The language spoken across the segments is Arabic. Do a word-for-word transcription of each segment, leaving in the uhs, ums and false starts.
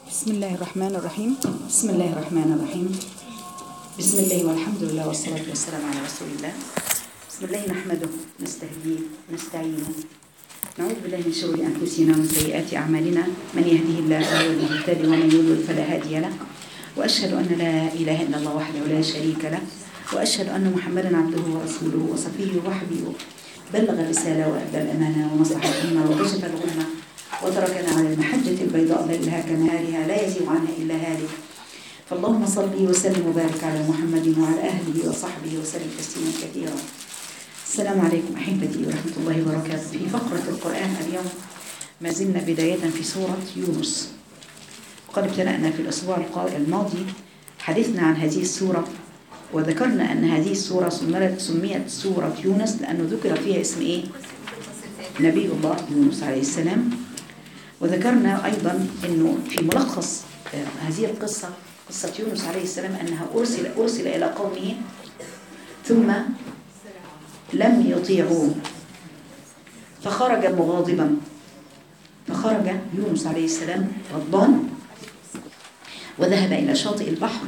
بسم الله الرحمن الرحيم. بسم الله الرحمن الرحيم. بسم الله والحمد لله والصلاة والسلام على رسول الله. بسم الله نحمده نستهديه نستعينه نعوذ بالله من شرور أنفسنا ومن سيئات أعمالنا، من يهده الله فهو المهتدي ومن يضلل فلا هادي له، وأشهد أن لا إله إلا الله وحده لا شريك له، وأشهد أن محمدا عبده ورسوله وصفيه وحبيبه، بلغ الرسالة وأدى الأمانة ونصح الأمة وكشف الغمة وتركنا على المحجة البيضاء ليلها كنهارها لا يزيغ عنها إلا هالك. فاللهم صل وسلم وبارك على محمد وعلى أهله وصحبه وسلم تسليما كثيرا. السلام عليكم أحبتي ورحمة الله وبركاته. في فقرة القرآن اليوم ما زلنا بداية في سورة يونس، وقد ابتدأنا في الأسبوع الماضي حديثنا عن هذه السورة، وذكرنا أن هذه السورة سميت سورة يونس لأنه ذكر فيها اسم إيه؟ نبي الله يونس عليه السلام. وذكرنا أيضا أنه في ملخص هذه القصة قصة يونس عليه السلام أنها أرسل, أرسل إلى قومه ثم لم يطيعوه فخرج مغاضبا، فخرج يونس عليه السلام غضبان وذهب إلى شاطئ البحر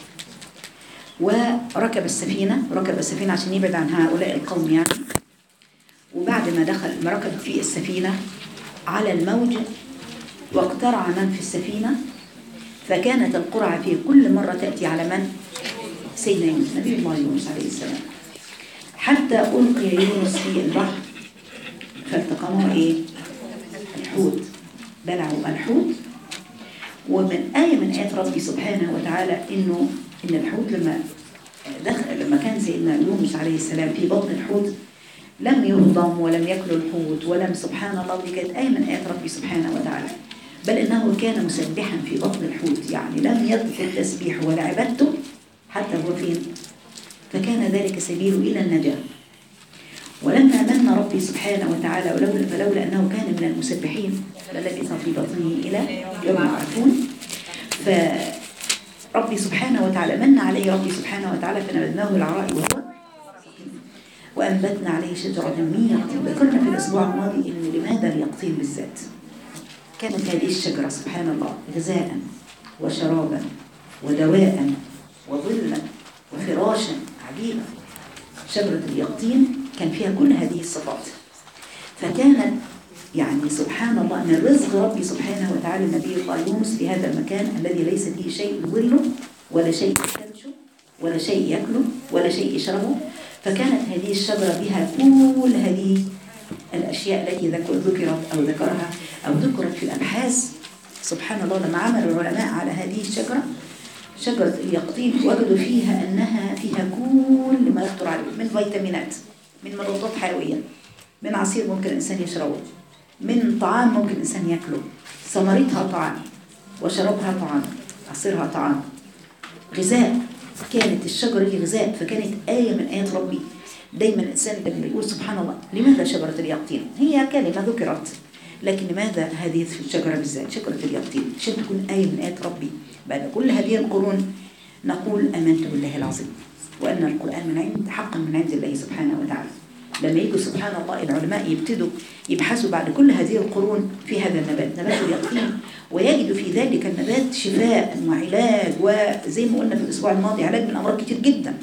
وركب السفينة ركب السفينة عشان يبعد عن هؤلاء القوم يعني. وبعد ما دخل ما ركب في السفينة على الموج واقترع من في السفينة، فكانت القرعة في كل مرة تأتي على من؟ سيدنا يونس نبي الله يونس عليه السلام، حتى ألقي يونس في البحر فالتقمه إيه؟ الحوت، بلعوا الحوت. ومن آية من آيات ربي سبحانه وتعالى إنه إن الحوت لما دخل لما كان سيدنا يونس عليه السلام في بطن الحوت لم يهضم ولم يأكل الحوت ولم، سبحان الله، دي كانت آية من آيات ربي سبحانه وتعالى، بل إنه كان مسبحا في بطن الحوت، يعني لم يترك التسبيح ولا عبادته حتى هو فين، فكان ذلك سبيله إلى النجاة. ولما من ربي سبحانه وتعالى ولولا فلولا أنه كان من المسبحين للبث في بطنه إلى يوم يبعثون، فربي سبحانه وتعالى من عليه ربي سبحانه وتعالى فنبذناه بالعراء وهو وأنبتنا عليه شجرة من يقطين. ذكرنا في الأسبوع الماضي إن لماذا اليقطين بالذات؟ كانت هذه الشجرة سبحان الله غذاء وشرابا ودواء وظلا وفراشا عجيبة. شجرة اليقطين كان فيها كل هذه الصفات، فكانت يعني سبحان الله من رزق ربي سبحانه وتعالى نبي الله يونس في هذا المكان الذي ليس فيه شيء يظله ولا شيء يكلشه ولا شيء يأكله ولا شيء يشربه. فكانت هذه الشجرة بها كل هذه الأشياء التي ذكرت أو ذكرها أو ذكرت في الأبحاث. سبحان الله لما عمل العلماء على هذه الشجرة شجرة اليقطين وجدوا فيها أنها فيها كل ما يخطر عليه من فيتامينات، من مضادات حيوية، من عصير ممكن الإنسان يشربه، من طعام ممكن الإنسان يأكله، ثمرتها طعام وشربها طعام، عصيرها طعام، غذاء. كانت الشجرة دي غذاء، فكانت آية من آيات ربي. دايما الإنسان لما يقول سبحان الله لماذا شجرة اليقطين؟ هي كلمة ذكرت، لكن لماذا هذه الشجرة بالذات شجرة اليقطين؟ عشان تكون آية من آيات ربي. بعد كل هذه القرون نقول آمنت بالله العظيم وأن القرآن من عند حقا من عند الله سبحانه وتعالى. لما يجوا سبحان الله العلماء يبتدوا يبحثوا بعد كل هذه القرون في هذا النبات نبات اليقطين، ويجدوا في ذلك النبات شفاء وعلاج، وزي ما قلنا في الأسبوع الماضي علاج من أمراض كتير جدا.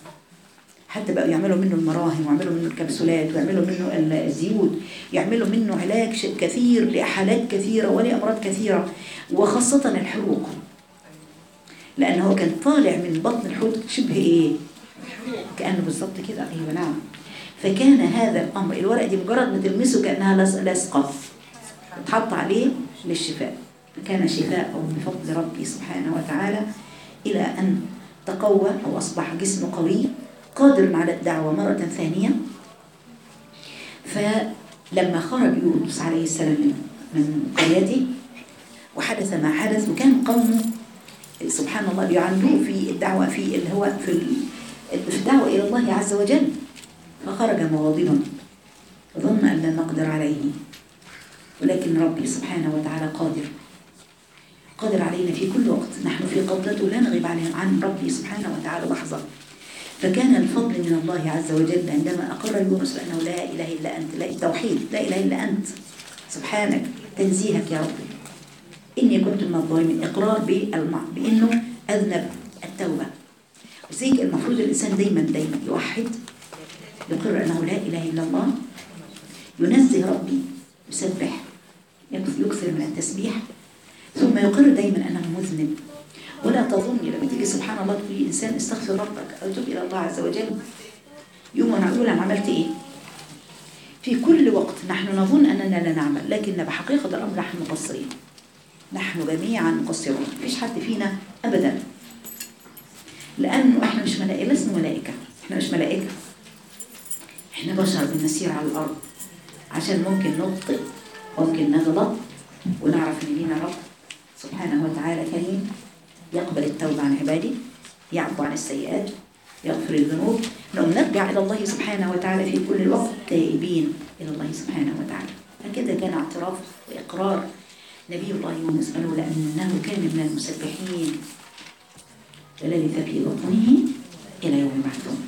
حتى بقوا يعملوا منه المراهم ويعملوا منه الكبسولات ويعملوا منه الزيوت، يعملوا منه علاج كثير لحالات كثيرة ولأمراض كثيرة، وخاصة الحروق، لأنه كان طالع من بطن الحوت شبه إيه؟ كأنه بالضبط كده. أيوة نعم. فكان هذا الأمر الورقة دي مجرد ما تلمسه كأنها لصقة تحط عليه للشفاء، فكان شفاء بفضل ربي سبحانه وتعالى إلى أن تقوى أو أصبح جسمه قوي قادر على الدعوة مرة ثانية. فلما خرج يونس عليه السلام من قريته وحدث ما حدث، وكان قومه سبحان الله بيعانوه في الدعوة في اللي هو في في الدعوة إلى الله عز وجل، فخرج مغاضبا ظن أن لا نقدر عليه، ولكن ربي سبحانه وتعالى قادر قادر علينا في كل وقت. نحن في قبضته لا نغيب عن ربي سبحانه وتعالى لحظة. فكان الفضل من الله عز وجل عندما أقر يونس بأنه لا إله إلا أنت، لا التوحيد، لا إله إلا أنت سبحانك، تنزيهك يا ربي، إني كنت من الظالمين، إقرار بالمع... بإنه أذنب، التوبة. وزي المفروض الإنسان دايما دايما يوحد، يقر أنه لا إله إلا الله، ينزه ربي، يسبح، يكثر من التسبيح، ثم يقر دايما أنه مذنب. ولا تظني لما تيجي سبحان الله تقولي إنسان استغفر ربك أو تب إلى الله عز وجل يوم أنا أقول أنا عملت إيه. في كل وقت نحن نظن أننا لا نعمل، لكن بحقيقة الأمر نحن مقصرين، نحن جميعا مقصرون، مفيش حد فينا أبدا، لأنه إحنا مش ملائكة، لسنا ملائكة، إحنا مش ملائكة، إحنا بشر بنسير على الأرض، عشان ممكن نخطئ، ممكن نغلط، ونعرف إن لينا رب سبحانه وتعالى كريم يقبل التوبة عن عباده، يعفو عن السيئات، يغفر الذنوب. نقوم نرجع إلى الله سبحانه وتعالى في كل الوقت تائبين إلى الله سبحانه وتعالى. هكذا كان اعتراف وإقرار نبي الله يونس، قالوا لأنه كان من المسبحين فلبث في بطنه إلى يوم يبعثون.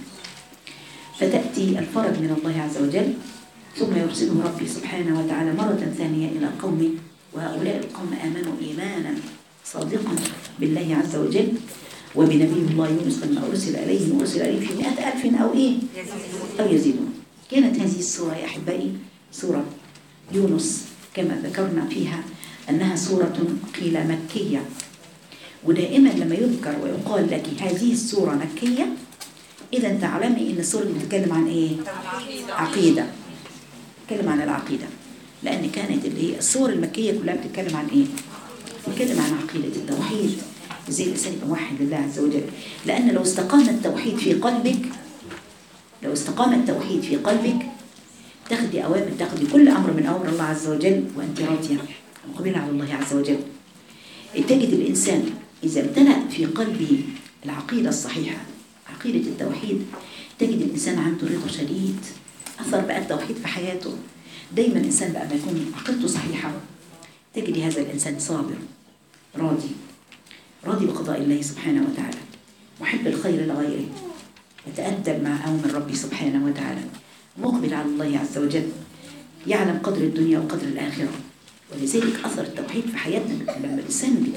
فتأتي الفرج من الله عز وجل، ثم يرسله ربي سبحانه وتعالى مرة ثانية إلى قومه، وهؤلاء القوم آمنوا إيمانا صادقا بالله عز وجل وبنبي الله يونس لما أرسل إليهم، أرسل إليهم في مئة ألف أو إيه أو يزيدون. كانت هذه السورة يا أحبائي سورة يونس كما ذكرنا فيها أنها سورة قيل مكية، ودائما لما يذكر ويقال لك هذه السورة مكية إذا تعلمي إن السورة اللي بتتكلم عن إيه؟ عقيدة، بتتكلم عن العقيدة، لأن كانت اللي هي السور المكية كلها بتتكلم عن إيه؟ بتتكلم عن عقيدة التوحيد، زي الإنسان يبقى موحد لله عز وجل. لأن لو استقام التوحيد في قلبك، لو استقام التوحيد في قلبك تاخدي أوامر، تاخدي كل أمر من أمر الله عز وجل وأنت راضية مقبلة على الله عز وجل. تجد الإنسان إذا امتلأ في قلبه العقيدة الصحيحة، عقيدة التوحيد، تجد الإنسان عنده رضا شديد، أثر بقى التوحيد في حياته. دايما الإنسان بقى ما يكون عقيدته صحيحة تجد هذا الإنسان صابر، راضي، راضي بقضاء الله سبحانه وتعالى، محب الخير لغيره، يتأدب مع أوامر ربي سبحانه وتعالى، مقبل على الله عز وجل، يعلم قدر الدنيا وقدر الآخرة. ولذلك أثر التوحيد في حياتنا لما الإنسان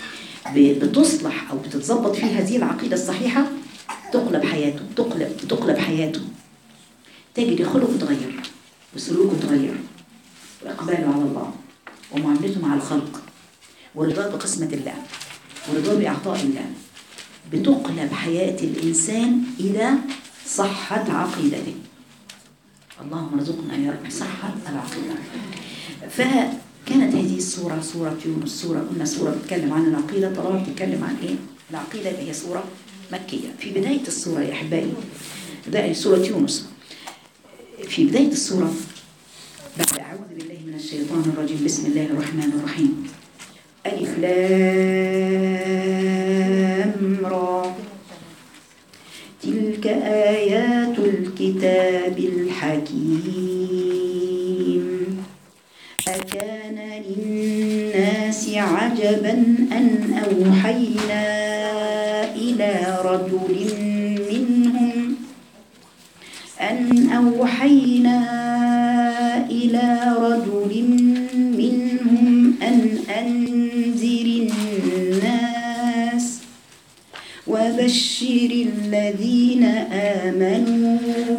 بتصلح أو بتتظبط فيه هذه العقيدة الصحيحة تقلب حياته، تقلب تقلب حياته، تجد خلقه تغير وسلوكه تغير وإقباله على الله ومعاملته مع الخلق ورضاه بقسمة الله ورضاه بإعطاء الله. بتقلب حياة الإنسان إلى صحة عقيدته. اللهم ارزقنا يا رب صحة العقيدة. فكانت هذه السورة سورة يونس، سورة قلنا سورة بتتكلم عن العقيدة، طالما بتتكلم عن إيه؟ العقيدة، هي سورة مكية. في بداية السورة يا أحبائي، بداية سورة يونس، في بداية السورة بعد أعوذ بالله من الشيطان الرجيم، بسم الله الرحمن الرحيم، ألف لام را، تلك آيات الكتاب الحكيم، أكان للناس عجبا أن أوحينا إلى رجل منهم أن أوحينا إلى رجل منهم أن أنذر الناس وبشر الذين آمنوا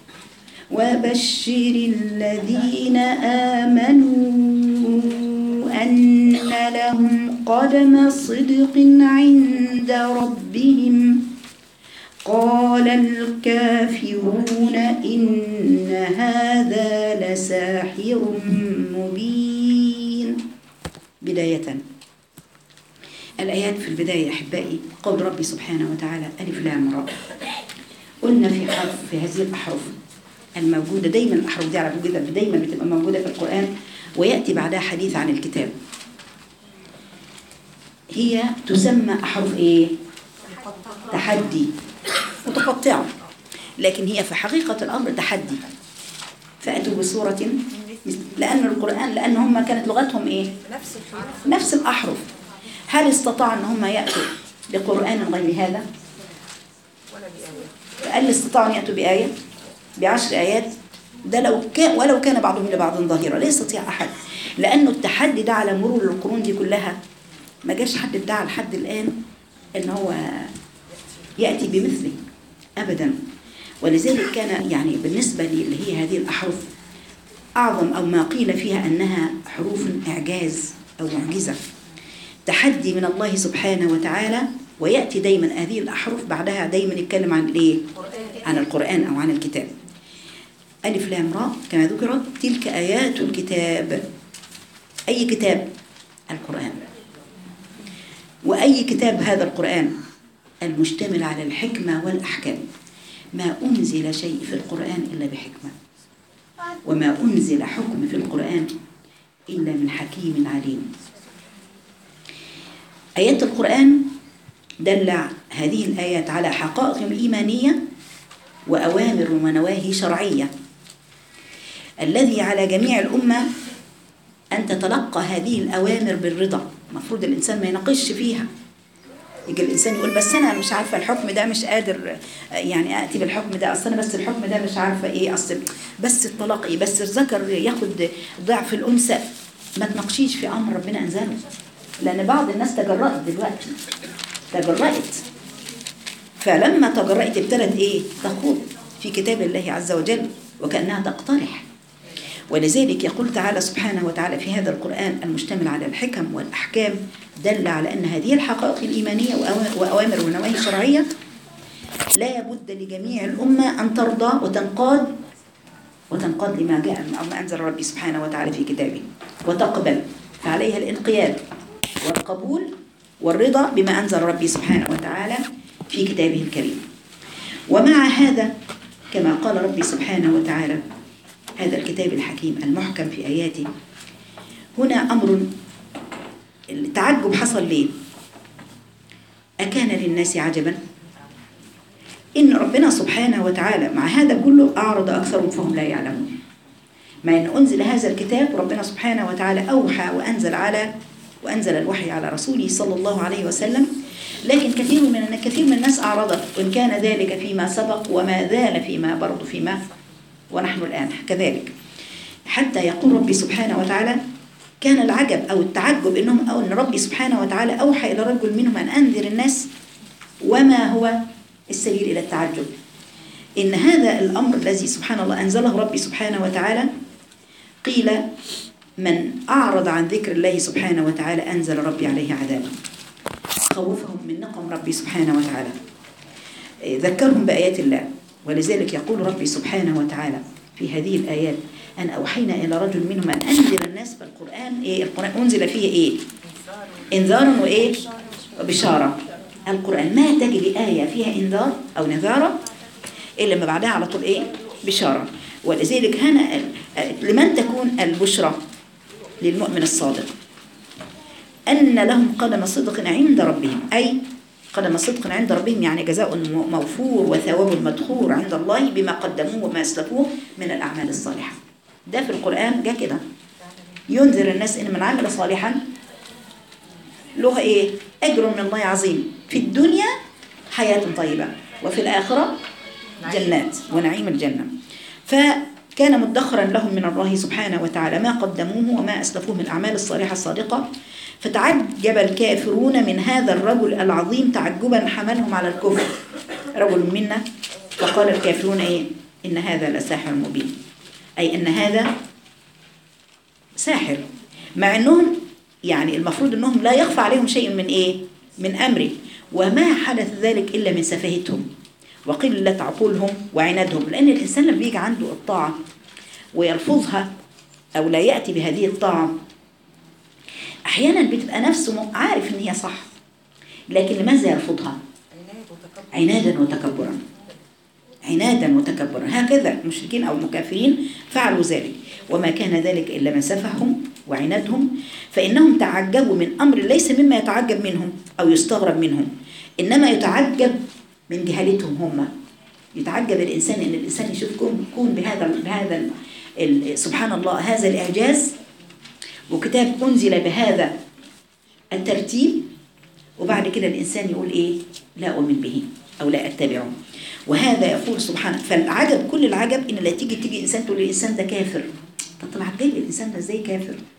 وبشر الذين آمنوا أن لهم قدم صدق عند ربهم. قال الكافرون إن هذا لساحر مبين. بداية الآيات في البداية أحبائي قول ربي سبحانه وتعالى ألف لام را. قلنا في حرف في هذه الأحرف الموجودة دايما، الأحرف دي على فكرة دايما بتبقى موجودة في القرآن ويأتي بعدها حديث عن الكتاب. هي تسمى أحرف إيه؟ تحدي، متقطعة، لكن هي في حقيقة الأمر تحدي. فأتوا بسورة، لأن القرآن لأن هم كانت لغتهم إيه؟ نفس الحرف، نفس الأحرف. هل استطاع أن هم يأتوا بقرآن غير هذا؟ ولا بآية. هل استطاعوا أن يأتوا بآية؟ بعشر آيات؟ ده لو كان ولو كان بعضهم لبعض ظاهرا، لا يستطيع أحد. لأنه التحدي ده على مرور القرون دي كلها ما جاش حد ادعى لحد الآن إن هو يأتي بمثله أبدا. ولذلك كان يعني بالنسبة لي اللي هي هذه الأحرف أعظم أو ما قيل فيها أنها حروف إعجاز أو معجزة، تحدي من الله سبحانه وتعالى. ويأتي دايما هذه الأحرف بعدها دايما يتكلم عن الإيه؟ عن القرآن أو عن الكتاب. ألف لام راء كما ذكرت تلك آيات الكتاب. أي كتاب؟ القرآن. وأي كتاب هذا القرآن؟ المشتمل على الحكمة والأحكام. ما أنزل شيء في القرآن إلا بحكمة، وما أنزل حكم في القرآن إلا من حكيم عليم. آيات القرآن دل هذه الآيات على حقائق إيمانية وأوامر ونواهي شرعية، الذي على جميع الأمة أن تتلقى هذه الأوامر بالرضا. المفروض الإنسان ما يناقش فيها. يجي الإنسان يقول بس أنا مش عارفة الحكم ده، مش قادر يعني أتي بالحكم ده، أصل أنا بس الحكم ده مش عارفة إيه، أصل بس الطلاق إيه، بس الذكر ياخد ضعف الأنثى. ما تناقشيش في أمر ربنا أنزله، لأن بعض الناس تجرأت دلوقتي، تجرأت. فلما تجرأت ابتدت إيه؟ تخوض في كتاب الله عز وجل وكأنها تقترح. ولذلك يقول تعالى سبحانه وتعالى في هذا القرآن المشتمل على الحكم والأحكام، دل على أن هذه الحقائق الإيمانية وأوامر ونواهي شرعية لا بد لجميع الأمة أن ترضى وتنقاد وتنقاد لما جاء أو ما أنزل ربي سبحانه وتعالى في كتابه وتقبل. فعليها الانقياد والقبول والرضا بما أنزل ربي سبحانه وتعالى في كتابه الكريم. ومع هذا كما قال ربي سبحانه وتعالى هذا الكتاب الحكيم المحكم في آياته، هنا أمر التعجب حصل ليه؟ أكان للناس عجبا إن ربنا سبحانه وتعالى مع هذا كله أعرض أكثرهم فهم لا يعلمون. مع أن أنزل هذا الكتاب ربنا سبحانه وتعالى أوحى وأنزل على وأنزل الوحي على رسوله صلى الله عليه وسلم، لكن كثير من كثير من الناس أعرضت، وإن كان ذلك فيما سبق وما زال فيما برضو فيما ونحن الآن كذلك. حتى يقول ربي سبحانه وتعالى كان العجب أو التعجب إنهم أو إن ربي سبحانه وتعالى أوحى إلى رجل منهم أن أنذر الناس. وما هو السبيل إلى التعجب؟ إن هذا الأمر الذي سبحان الله أنزله ربي سبحانه وتعالى قيل من أعرض عن ذكر الله سبحانه وتعالى أنزل ربي عليه عذابا، خوفهم من نقم ربي سبحانه وتعالى، ذكرهم بآيات الله. ولذلك يقول ربي سبحانه وتعالى في هذه الآيات أن أوحينا إلى رجل منهم أن أنذر الناس بالقرآن. إيه القرآن أنزل فيه إيه؟ إنذار وإيه؟ وبشارة. القرآن ما تجري آية فيها إنذار أو نذارة إلا ما بعدها على طول إيه؟ بشارة. ولذلك هنا لمن تكون البشرى؟ للمؤمن الصادق أن لهم قدم صدق عند ربهم، أي قدم صدق عند ربهم يعني جزاء موفور وثواب مدخور عند الله بما قدموه وما أسلفوه من الأعمال الصالحة. ده في القرآن جاء كده ينذر الناس إن من عمل صالحا له إيه؟ أجر من الله عظيم في الدنيا حياة طيبة وفي الآخرة جنات ونعيم الجنة. فكان مدخرا لهم من الله سبحانه وتعالى ما قدموه وما أسلفوه من الأعمال الصالحة الصادقة. فتعجب الكافرون من هذا الرجل العظيم تعجبا حملهم على الكفر. رجل منا فقال الكافرون إيه؟ إن هذا لساحر مبين، أي أن هذا ساحر، مع أنهم يعني المفروض أنهم لا يخفى عليهم شيء من إيه؟ من أمره، وما حدث ذلك إلا من سفاهتهم وقلة عقولهم وعنادهم. لأن الإنسان لما بيجي عنده الطاعة ويلفظها أو لا يأتي بهذه الطاعة أحيانا بتبقى نفسه عارف إن هي صح، لكن لماذا يرفضها؟ عنادا وتكبرا، عنادا وتكبرا. هكذا المشركين أو المكافرين فعلوا ذلك، وما كان ذلك إلا من سفههم وعنادهم. فإنهم تعجبوا من أمر ليس مما يتعجب منهم أو يستغرب منهم، إنما يتعجب من جهالتهم هم. يتعجب الإنسان إن الإنسان يشوف كون بهذا بهذا سبحان الله هذا الإعجاز وكتاب أنزل بهذا الترتيب، وبعد كده الإنسان يقول إيه؟ لا أؤمن به أو لا أتبعه. وهذا يقول سبحانه. فالعجب كل العجب إن لا تيجي تيجي إنسان تقول الإنسان ده كافر. طب طب عجب الإنسان ده إزاي كافر؟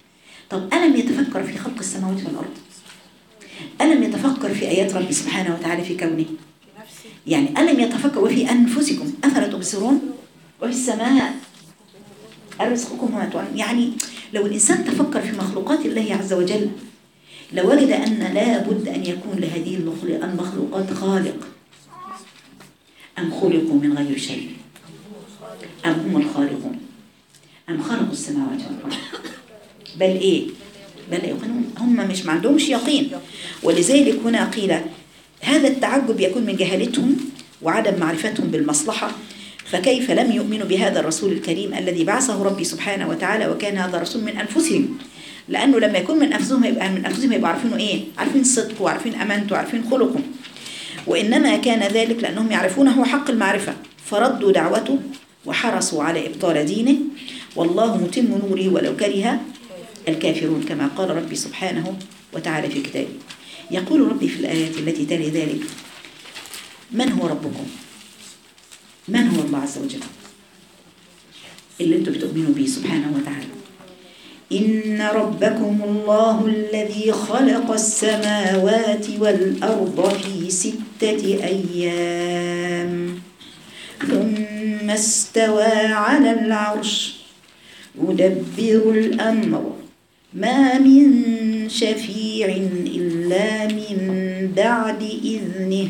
طب ألم يتفكر في خلق السماوات والأرض؟ ألم يتفكر في آيات ربي سبحانه وتعالى في كونه؟ يعني ألم يتفكر وفي أنفسكم أفلا تبصرون؟ وفي السماء رزقكم وما توعدون. يعني لو الإنسان تفكر في مخلوقات الله عز وجل لوجد أن لا بد أن يكون لهذه المخلوقات خالق. أم خلقوا من غير شيء أم هم الخالقون أم خلقوا السماوات والأرض بل إيه بل يقينون. هم مش ما عندهمش يقين. ولذلك هنا قيل هذا التعجب يكون من جهالتهم وعدم معرفتهم بالمصلحة. فكيف لم يؤمنوا بهذا الرسول الكريم الذي بعثه ربي سبحانه وتعالى، وكان هذا الرسول من أنفسهم، لأنه لما يكون من أنفسهم يبقى من أنفسهم يبقى عارفينه إيه، عارفين صدقه وعارفين أمانته وعارفين خلقه. وإنما كان ذلك لأنهم يعرفونه حق المعرفة فردوا دعوته وحرصوا على إبطال دينه، والله متم نوره ولو كره الكافرون، كما قال ربي سبحانه وتعالى في كتابه. يقول ربي في الآيات التي تلي ذلك: من هو ربكم؟ من هو الله عز وجل اللي انتم بتؤمنوا به سبحانه وتعالى؟ إن ربكم الله الذي خلق السماوات والأرض في ستة أيام ثم استوى على العرش يدبر الأمر ما من شفيع إلا من بعد إذنه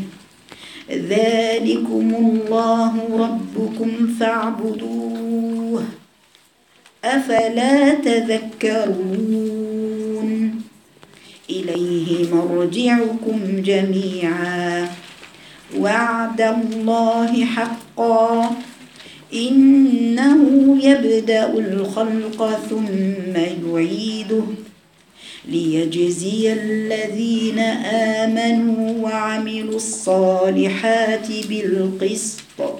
ذلكم الله ربكم فاعبدوه أفلا تذكرون إليه مرجعكم جميعا وعد الله حقا إنه يبدأ الخلق ثم يعيده ليجزي الذين آمنوا وعملوا الصالحات بالقسط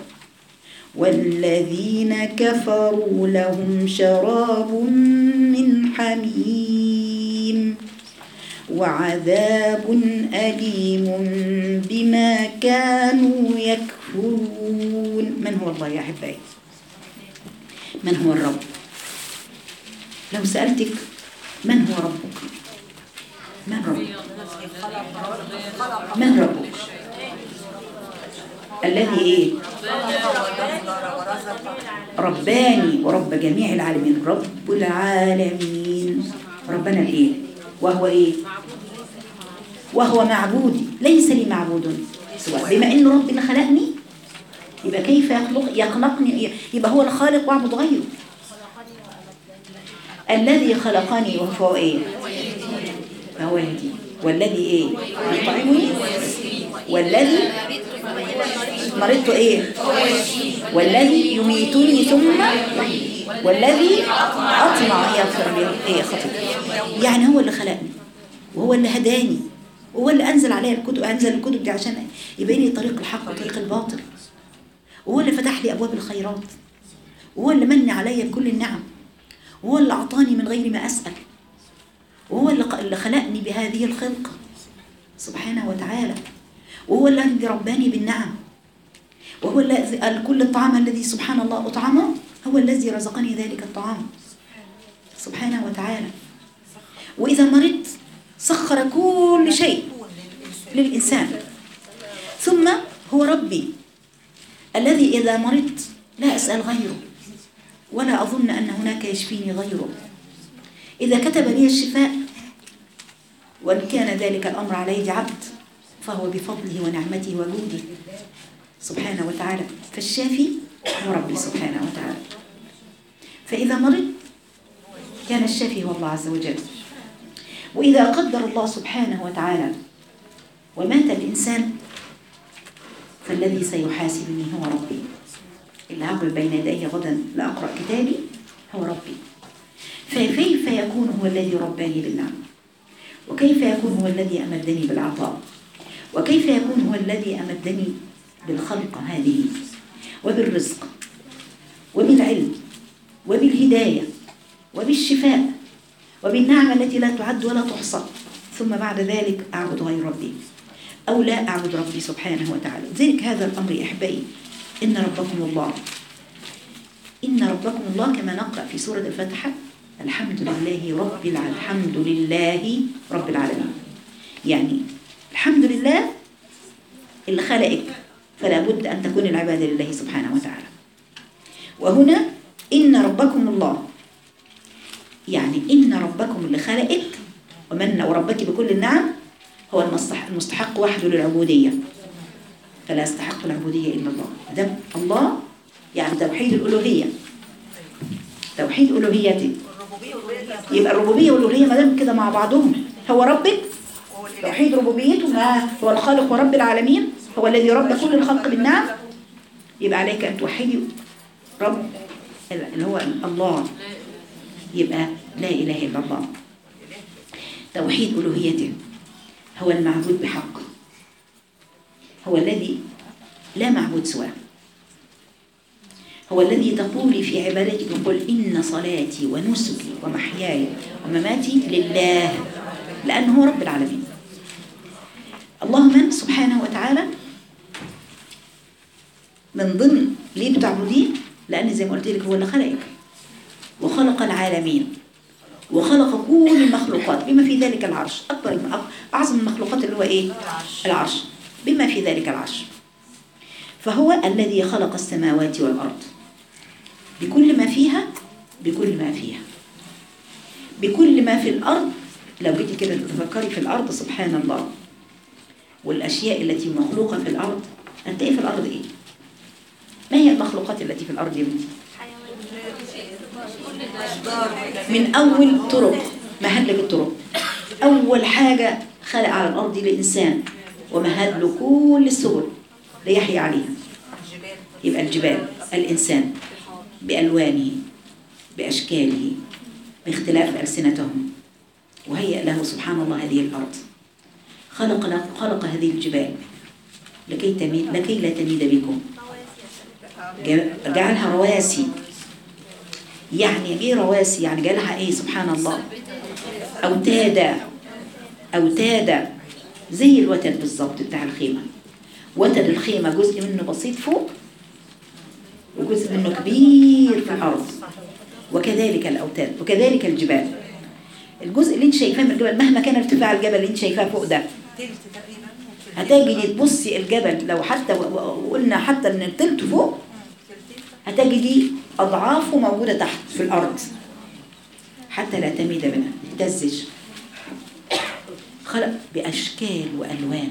والذين كفروا لهم شراب من حميم وعذاب أليم بما كانوا يكفرون. من هو الله يا أحبائي؟ من هو الرب؟ لو سألتك من هو ربك؟ من ربك؟ من ربك؟ الذي ايه؟ رباني ورب جميع العالمين، رب العالمين، ربنا الايه؟ وهو ايه؟ وهو معبودي، ليس لي معبود سواء. بما انه ربنا خلقني يبقى كيف يخلق يخلقني؟ يبقى هو الخالق واعبد غيره. الذي خلقني وهو ايه؟ فهو يهدي. والذي ايه؟ يطعمني. والذي مرضت ايه؟ والذي يميتني ثم والذي اطمع ان يغفر لي ايه خطيئتي. يعني هو اللي خلقني وهو اللي هداني وهو اللي انزل عليا الكتب، انزل الكتب دي عشان يبين لي طريق الحق وطريق الباطل، وهو اللي فتح لي ابواب الخيرات، وهو اللي من عليا بكل النعم، وهو اللي اعطاني من غير ما اسال، وهو اللي خلقني بهذه الخلقه سبحانه وتعالى، وهو الذي رباني بالنعم، وهو الذي كل الطعام الذي سبحان الله أطعمه هو الذي رزقني ذلك الطعام سبحانه وتعالى. وإذا مرضت سخر كل شيء للإنسان. ثم هو ربي الذي إذا مرضت لا أسأل غيره ولا أظن أن هناك يشفيني غيره. إذا كتب لي الشفاء وإن كان ذلك الأمر على يد عبد فهو بفضله ونعمته وجوده سبحانه وتعالى. فالشافي هو ربي سبحانه وتعالى. فإذا مرض كان الشافي هو الله عز وجل. وإذا قدر الله سبحانه وتعالى ومات الإنسان فالذي سيحاسبني هو ربي، اللي هقف بين يديه غدا لأقرأ كتابي هو ربي. فكيف يكون هو الذي رباني بالنعم؟ وكيف يكون هو الذي أمدني بالعطاء؟ وكيف يكون هو الذي أمدني بالخلق هذه وبالرزق وبالعلم وبالهداية وبالشفاء وبالنعمة التي لا تعد ولا تحصى، ثم بعد ذلك أعبد غير ربي أو لا أعبد ربي سبحانه وتعالى؟ ذلك هذا الأمر يا أحبائي. إن ربكم الله، إن ربكم الله كما نقرأ في سورة الفاتحة الحمد لله رب الع... الحمد لله رب العالمين. يعني الحمد لله اللي خلقك، فلا بد أن تكون العبادة لله سبحانه وتعالى. وهنا إن ربكم الله، يعني إن ربكم اللي خلقك ومن وربك بكل النعم هو المستحق وحده للعبودية، فلا يستحق العبودية إلا الله. ده الله يعني توحيد الألوهية، توحيد ألوهيته. يبقى الربوبية والألوهية ما دام كده مع بعضهم، هو ربك توحيد ربوبيته، ما هو الخالق ورب العالمين، هو الذي رب كل الخلق بالنعم. يبقى عليك أن توحدي رب اللي هو الله، يبقى لا إله إلا الله. توحيد ألوهيته، هو المعبود بحق، هو الذي لا معبود سواه، هو الذي تقولي في عبادتك قل إن صلاتي ونسكي ومحياي ومماتي لله، لأنه هو رب العالمين. اللهم سبحانه وتعالى من ضمن ليه بتعبديه؟ لأن زي ما قلت لك هو اللي خلقك وخلق العالمين وخلق كل المخلوقات بما في ذلك العرش، أكبر أعظم المخلوقات اللي هو إيه؟ العرش، بما في ذلك العرش. فهو الذي خلق السماوات والأرض بكل ما فيها، بكل ما فيها بكل ما في الأرض. لو جيتي كده تفكري في الأرض سبحان الله، والأشياء التي مخلوقة في الأرض، هتلاقي في الأرض إيه؟ ما هي المخلوقات التي في الأرض يوم؟ من أول طرق، مهد لك الطرق. أول حاجة خلق على الأرض الإنسان ومهد له كل السبل ليحيى عليها. يبقى الجبال، الإنسان بألوانه بأشكاله باختلاف ألسنتهم، وهيأ له سبحان الله هذه الأرض. خلق خلق هذه الجبال لكي تميد لكي لا تميد بكم، جعلها رواسي. يعني ايه رواسي؟ يعني جعلها ايه سبحان الله؟ أوتادا، أوتادا زي الوتد بالظبط بتاع الخيمة. وتد الخيمة جزء منه بسيط فوق وجزء منه كبير في الأرض، وكذلك الأوتاد وكذلك الجبال. الجزء اللي انت شايفاه من الجبل مهما كان ارتفاع الجبل اللي انت شايفاه فوق ده، هتجدي تبصي الجبل لو حتى وقلنا حتى ان التلت فوق، هتجدي أضعافه موجودة تحت في الأرض حتى لا تميد منها تهتزش. خلق بأشكال وألوان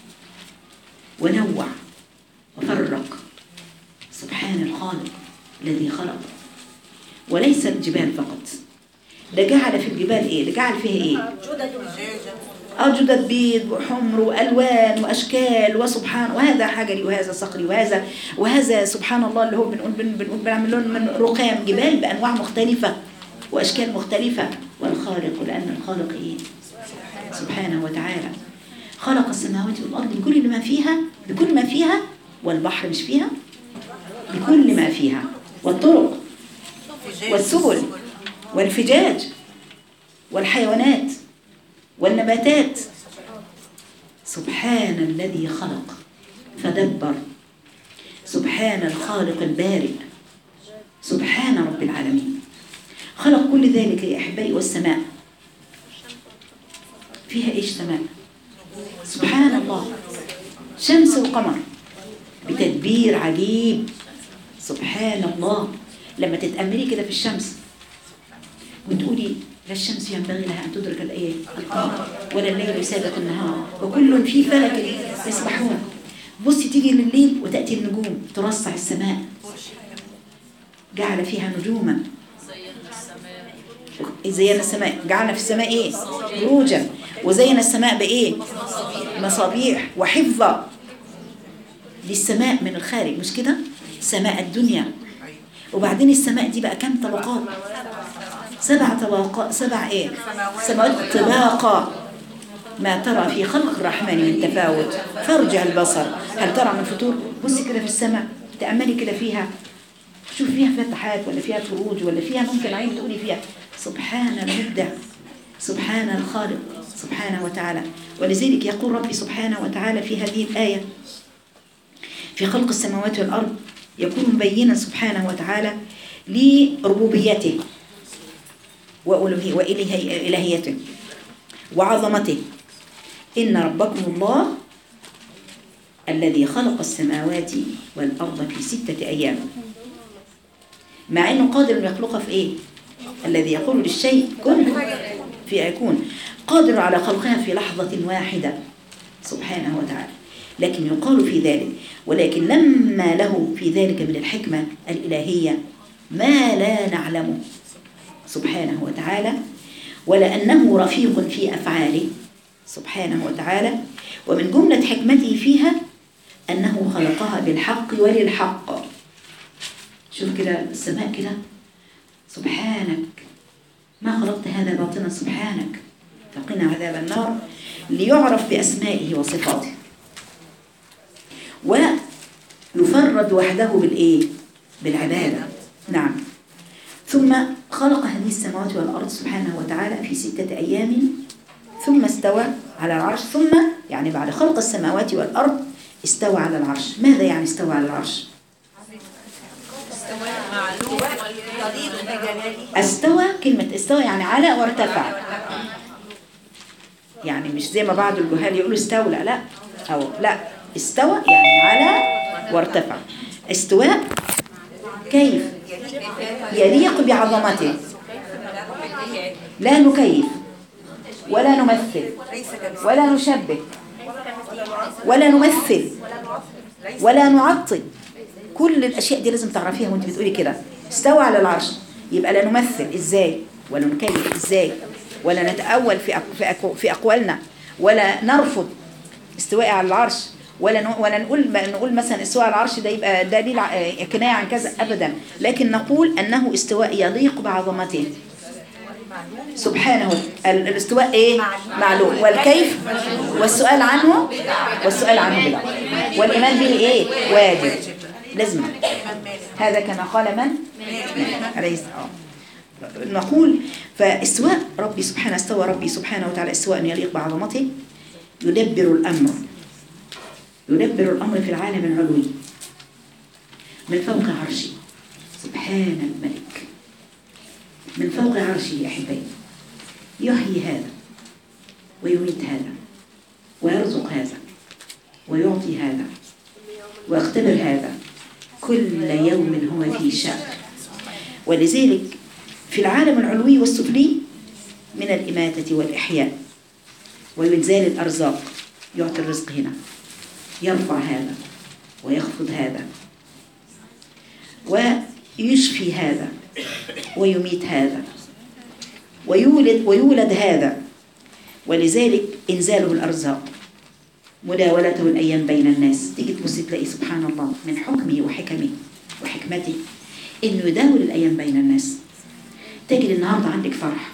ونوع وفرق. سبحان الخالق الذي خلق. وليس الجبال فقط، ده جعل في الجبال ايه؟ ده جعل فيها ايه؟ اه جدد بيض وحمر والوان واشكال وسبحان، وهذا حجري وهذا صخري وهذا وهذا سبحان الله اللي هو بنقول بنقول بنعمل لهم من رخام، جبال بانواع مختلفه واشكال مختلفه. والخالق، لان الخالق ايه؟ سبحانه وتعالى خلق السماوات والارض بكل ما فيها، بكل ما فيها، والبحر مش فيها، بكل ما فيها، والطرق والسبل والفجاج والحيوانات والنباتات. سبحان الذي خلق فدبر، سبحان الخالق البارئ، سبحان رب العالمين. خلق كل ذلك يا أحبائي. والسماء فيها إيش؟ سماء سبحان الله، شمس وقمر بتدبير عجيب. سبحان الله. لما تتأملي كده في الشمس وتقولي لا الشمس ينبغي لها أن تدرك الإيه؟ القمر، ولا الليل يسابق النهار، وكل في فلك يسبحون. بصي تيجي لليل وتأتي النجوم ترصع السماء، جعل فيها نجوما. زينا السماء، جعلنا في السماء إيه؟ بروجا. وزينا السماء بإيه؟ مصابيح وحفظة للسماء من الخارج، مش كده؟ سماء الدنيا. وبعدين السماء دي بقى كم طبقات؟ سبع طبقات، سبع ايه؟ سماوات طباقة. ما ترى في خلق الرحمن من تفاوت فارجع البصر هل ترى من فطور. بصي كده في السماء، تأملي كده فيها، شوف فيها فتحات ولا فيها فروج ولا فيها ممكن عين تقولي فيها سبحان المبدع، سبحان الخالق سبحانه وتعالى. ولذلك يقول ربي سبحانه وتعالى في هذه الآية في خلق السماوات والأرض، يكون مبينا سبحانه وتعالى لربوبيته وألوهي وإلهيته وعظمته. إن ربكم الله الذي خلق السماوات والأرض في ستة أيام، مع أنه قادر أن يخلقها في إيه؟ الذي يقول للشيء كن فيكون، قادر على خلقها في لحظة واحدة سبحانه وتعالى. لكن يقال في ذلك، ولكن لما له في ذلك من الحكمة الإلهية ما لا نعلمه سبحانه وتعالى، ولأنه رفيق في أفعاله سبحانه وتعالى. ومن جملة حكمته فيها أنه خلقها بالحق وللحق. شوف كده السماء كده، سبحانك ما خلقت هذا باطنا سبحانك فقنا عذاب النار، ليعرف بأسمائه وصفاته، ويفرد وحده بالإيه؟ بالعبادة. نعم. ثم خلق هذه السماوات والأرض سبحانه وتعالى في ستة أيام ثم استوى على العرش. ثم يعني بعد خلق السماوات والأرض استوى على العرش. ماذا يعني استوى على العرش؟ استوى، كلمة استوى يعني على وارتفع، يعني مش زي ما بعض الجهال يقولوا استولى، لا، أو لا، استوى يعني على وارتفع. استواء كيف؟ يليق بعظمته، لا نكيف ولا نمثل ولا نشبه ولا نمثل ولا نعطل. كل الأشياء دي لازم تعرفيها وانت بتقولي كده. استوى على العرش يبقى لا نمثل ازاي ولا نكيف ازاي ولا نتأول في في أقوالنا ولا نرفض استواء على العرش، ولا ولا نقول نقول مثلا استواء على العرش ده يبقى دليل كناية عن كذا أبدا، لكن نقول أنه استواء يليق بعظمته سبحانه. الاستواء ايه؟ معلوم. والكيف والسؤال عنه والسؤال عنه بلا، والإيمان به ايه؟ واجب لازم. هذا كما قال من؟ عليه السلام. نقول فاستواء ربي سبحانه، استوى ربي سبحانه وتعالى استواء يليق بعظمته، يدبر الأمر يدبر الأمر في العالم العلوي من فوق عرشه سبحان الملك، من فوق عرشه يا أحبائي، يحيي هذا ويميت هذا ويرزق هذا ويعطي هذا ويختبر هذا، كل يوم هو في شأن. ولذلك في العالم العلوي والسفلي من الإماتة والإحياء وإنزال الأرزاق، يعطي الرزق هنا، يرفع هذا ويخفض هذا ويشفي هذا ويميت هذا ويولد ويولد هذا. ولذلك إنزاله الأرزاق، مداولته الأيام بين الناس. تيجي تبصي تلاقي سبحان الله من حكمه وحكمه وحكمته إنه يداول الأيام بين الناس. تجد النهاردة عندك فرح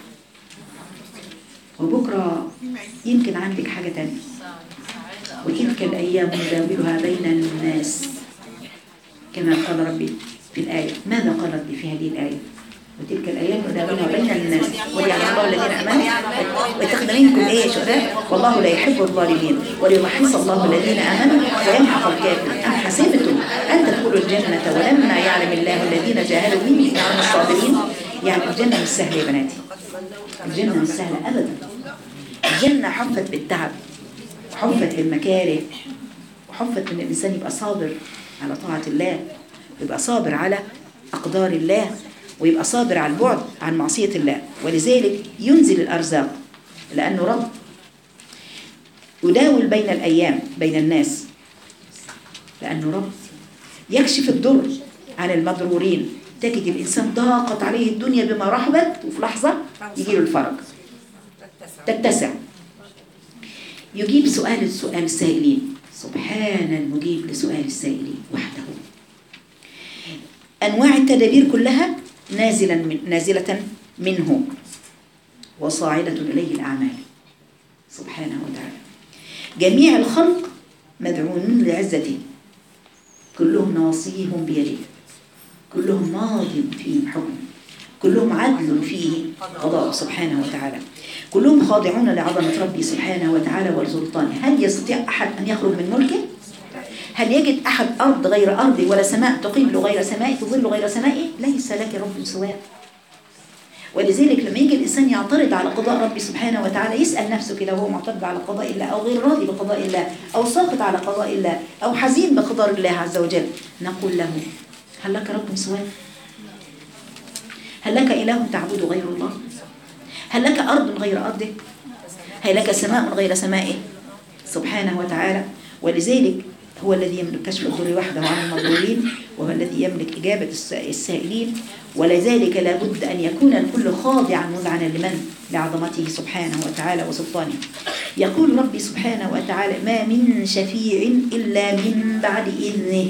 وبكرة يمكن عندك حاجة تانية، وتلك الأيام نداولها بين الناس كما قال ربي في الآية. ماذا قال ربي في هذه الآية؟ وتلك الأيام نداولها بين الناس وليعلم الله الذين آمنوا ويتخذ منكم إيه شهداء والله لا يحب الظالمين وليمحص الله الذين آمنوا ويمحق الكافرين. أم حسبتم أن تدخلوا الجنة ولما يعلم الله الذين جاهدوا منكم ويعلم الصابرين؟ يعني الجنة مش سهلة يا بناتي، الجنة مش سهلة أبدا. الجنة حفت بالتعب وحفت بالمكاره وحفت من الإنسان يبقى صابر على طاعة الله، يبقى صابر على أقدار الله، ويبقى صابر على البعد عن معصية الله. ولذلك ينزل الأرزاق لأنه رب يداول بين الأيام بين الناس، لأنه رب يكشف الضر عن المضرورين. تجد الإنسان ضاقت عليه الدنيا بما رحبت وفي لحظة يجي له الفرج، تتسع. يجيب سؤال سؤال السائلين، سبحان المجيب لسؤال السائلين وحده. أنواع التدابير كلها نازلا من نازلة منه وصاعدة إليه الأعمال سبحانه وتعالى. جميع الخلق مدعوون لعزته، كلهم نواصيهم بيده، كلهم ماض فيهم حكم، كلهم عدل فيه قضاء سبحانه وتعالى، كلهم خاضعون لعظمة ربي سبحانه وتعالى وسلطانه. هل يستطيع أحد أن يخرج من ملكه؟ هل يجد أحد أرض غير أرضي ولا سماء تقيم له غير سمائي تظل غير سمائي؟ ليس لك رب سواء. ولذلك لما يجي الإنسان يعترض على قضاء ربي سبحانه وتعالى يسأل نفسه كده وهو معترض على قضاء الله أو غير راضي بقضاء الله أو ساخط على قضاء الله أو حزين بقدر الله عز وجل، نقول له: هل لك رب سواه؟ هل لك إله تعبد غير الله؟ هل لك أرض غير أرضه؟ هل لك سماء غير سمائه سبحانه وتعالى؟ ولذلك هو الذي يملك كشف الضر وحده عن المضلولين، وهو الذي يملك إجابة السائلين، ولذلك لابد أن يكون الكل خاضعا مذعنا لمن؟ لعظمته سبحانه وتعالى وسلطانه. يقول ربي سبحانه وتعالى: ما من شفيع إلا من بعد إذنه،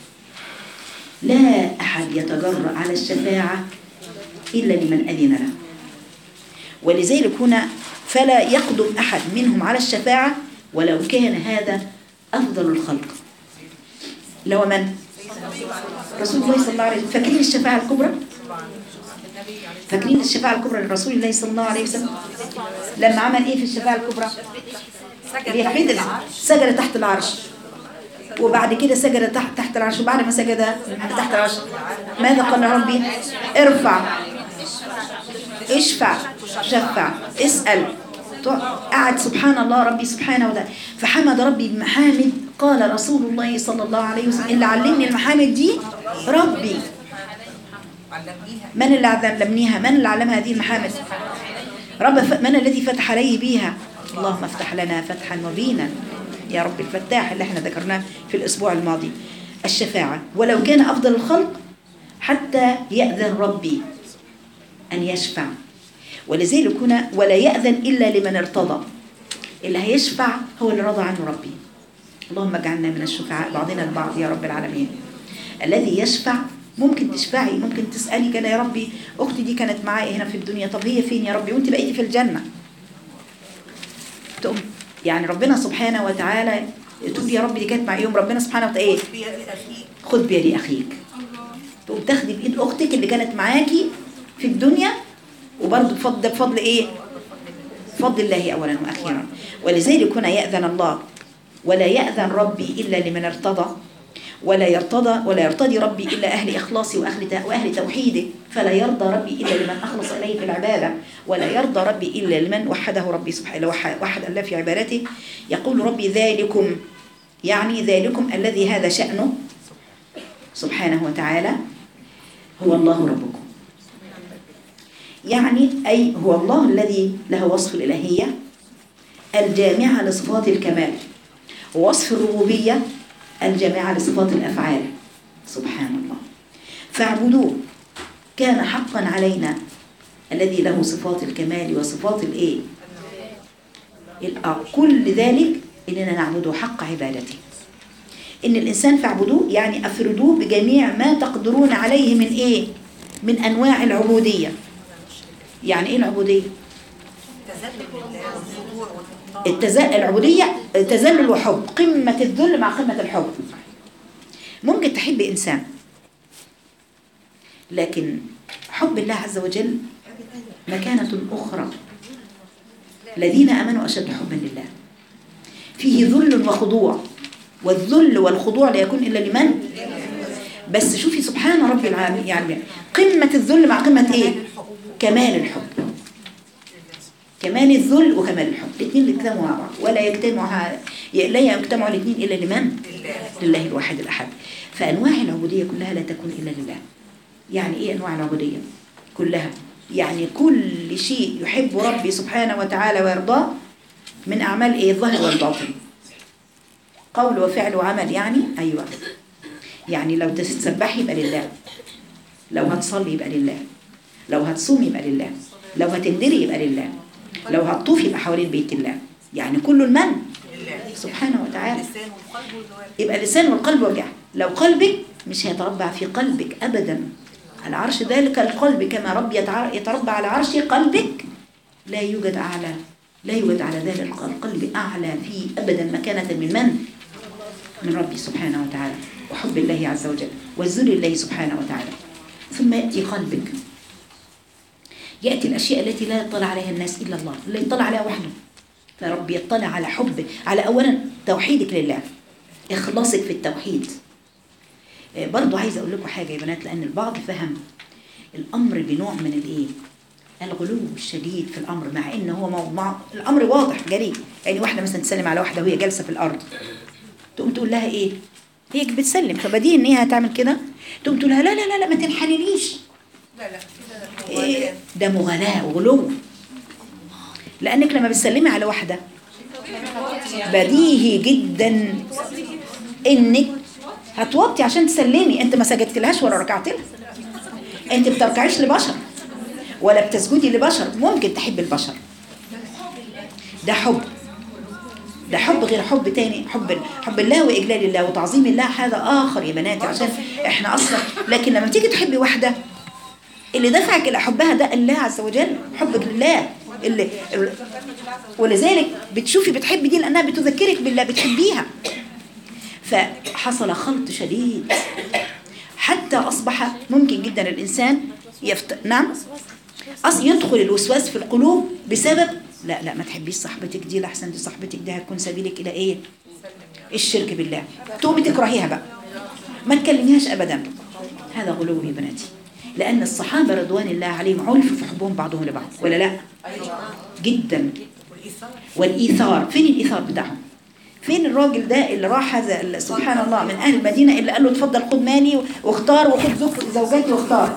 لا أحد يتجرأ على الشفاعة إلا لمن أذن له. ولذلك هنا فلا يقدم أحد منهم على الشفاعة ولو كان هذا أفضل الخلق. لو من؟ رسول الله صلى الله عليه وسلم. فاكرين الشفاعة الكبرى؟ فاكرين الشفاعة الكبرى لرسول الله صلى الله عليه وسلم لما عمل إيه في الشفاعة الكبرى؟ سجد تحت العرش، وبعد كده سجد تحت تحت العرش، وبعد ما سجد تحت العرش ماذا قال ربي؟ ارفع، اشفع، شفع، اسأل. قعد سبحان الله ربي سبحانه وتعالى فحمد ربي بمحامد. قال رسول الله صلى الله عليه وسلم: اللي علمني المحامد دي ربي. من اللي علمنيها؟ من اللي علمها هذه المحامد؟ رب. من الذي فتح عليه بيها؟ اللهم افتح لنا فتحا مبينا يا رب الفتاح اللي احنا ذكرناه في الأسبوع الماضي. الشفاعة ولو كان أفضل الخلق حتى يأذن ربي أن يشفع. ولذلك هنا ولا يأذن إلا لمن ارتضى. اللي هيشفع هو اللي رضى عنه ربي. اللهم اجعلنا من الشفعاء بعضنا البعض يا رب العالمين. الذي يشفع ممكن تشفعي، ممكن تسألي كده: يا ربي أختي دي كانت معايا هنا في الدنيا، طب هي فين يا ربي؟ وانت بقيتي في الجنة. تقوم يعني ربنا سبحانه وتعالى تقول: يا ربي دي كانت معي يوم ربنا سبحانه وتعالى ايه؟ خذ بيد أخيك. تقوم تاخدي بإيد أختك اللي كانت معاكي في الدنيا، وبرضه بفضل بفضل ايه؟ فضل الله اولا واخيرا. ولذلك هنا يأذن الله ولا يأذن ربي الا لمن ارتضى، ولا يرتضى ولا يرتضي ربي الا اهل اخلاصه واهل واهل توحيده، فلا يرضى ربي الا لمن اخلص اليه في العباده، ولا يرضى ربي الا لمن وحده ربي سبحانه وحد الله في عبادته. يقول ربي: ذلكم، يعني ذلكم الذي هذا شأنه سبحانه وتعالى هو الله ربكم. يعني أي هو الله الذي له وصف الإلهية الجامعة لصفات الكمال، ووصف الربوبية الجامعة لصفات الأفعال سبحان الله. فاعبدوه كان حقا علينا الذي له صفات الكمال وصفات الإيه؟ كل ذلك إننا نعبده حق عبادته. إن الإنسان فاعبدوه يعني أفردوه بجميع ما تقدرون عليه من إيه؟ من أنواع العبودية. يعني ايه العبودية؟ التذلل. العبودية تذلل وحب، قمة الذل مع قمة الحب. ممكن تحب إنسان لكن حب الله عز وجل مكانة أخرى. الذين آمنوا أشد حبا لله، فيه ذل وخضوع، والذل والخضوع لا يكون إلا لمن؟ بس شوفي سبحان ربي العالمين، يعني قمة الذل مع قمة إيه؟ كمال الحب. كمال الذل وكمال الحب الاثنين يجتمعوا مع بعض، ولا يجتمعوا لا يجتمعوا الاثنين الا لمن؟ لله الواحد الاحد. فانواع العبوديه كلها لا تكون الا لله. يعني ايه انواع العبوديه كلها؟ يعني كل شيء يحب ربي سبحانه وتعالى ويرضاه من اعمال ايه؟ الظاهر والباطن، قول وفعل وعمل. يعني ايوه، يعني لو تسبحي يبقى لله، لو هتصلي يبقى لله، لو هتصومي يبقى لله، لو هتندري يبقى لله، لو هتطوفي يبقى حوالين بيت الله. يعني كل المن سبحانه وتعالى. يبقى اللسان والقلب وجع. لو قلبك مش هيتربع في قلبك أبدا على عرش ذلك القلب كما رب يتربع على عرش قلبك، لا يوجد أعلى، لا يوجد على ذلك القلب أعلى فيه أبدا مكانة من من؟ من ربي سبحانه وتعالى، وحب الله عز وجل والذل لله سبحانه وتعالى. ثم يأتي قلبك، يأتي الأشياء التي لا يطلع عليها الناس إلا الله، لا يطلع عليها وحده. فرب يطلع على حب، على أولا توحيدك لله، إخلاصك في التوحيد. برضو عايزة أقول لكم حاجة يا بنات، لأن البعض فهم الأمر بنوع من الإيه؟ الغلو الشديد في الأمر، مع إن هو موضوع الأمر واضح جريء. يعني واحدة مثلا تسلم على واحدة وهي جالسة في الأرض، تقوم تقول لها إيه؟ هي بتسلم، فبديهي إن هي هتعمل كده، تقوم تقول لها لا لا لا لا ما تنحنينيش. لا لا كده إيه؟ ده مغالاة وغلو. لأنك لما بتسلمي على واحدة بديهي جدا إنك هتوطي عشان تسلمي. أنت ما سجدتلهاش ولا ركعت لها، أنت بتركعيش لبشر ولا بتسجدي لبشر. ممكن تحب البشر، ده حب، ده حب غير حب تاني. حب حب الله وإجلال الله وتعظيم الله هذا آخر يا بناتي، عشان إحنا أصلا. لكن لما تيجي تحبي واحدة اللي دفعك إلى حبها ده الله عز وجل، حبك لله اللي ولذلك بتشوفي بتحبي دي لأنها بتذكرك بالله، بتحبيها. فحصل خلط شديد حتى أصبح ممكن جدا الإنسان يفت... نعم أص يدخل الوسواس في القلوب بسبب لا لا ما تحبيش صاحبتك دي، لحسن دي صاحبتك دي هتكون سبيلك إلى إيه؟ الشرك بالله. تقومي تكرهيها بقى، ما تكلميهاش أبدا. هذا غلو يا بناتي. لأن الصحابة رضوان الله عليهم عرفوا في حبهم بعضهم لبعض ولا لا؟ جدا. والإيثار، فين الإيثار بتاعهم؟ فين الراجل ده اللي راح هذا سبحان الله من أهل المدينة اللي قال له تفضل خد مالي واختار وخد زوجاتي واختار؟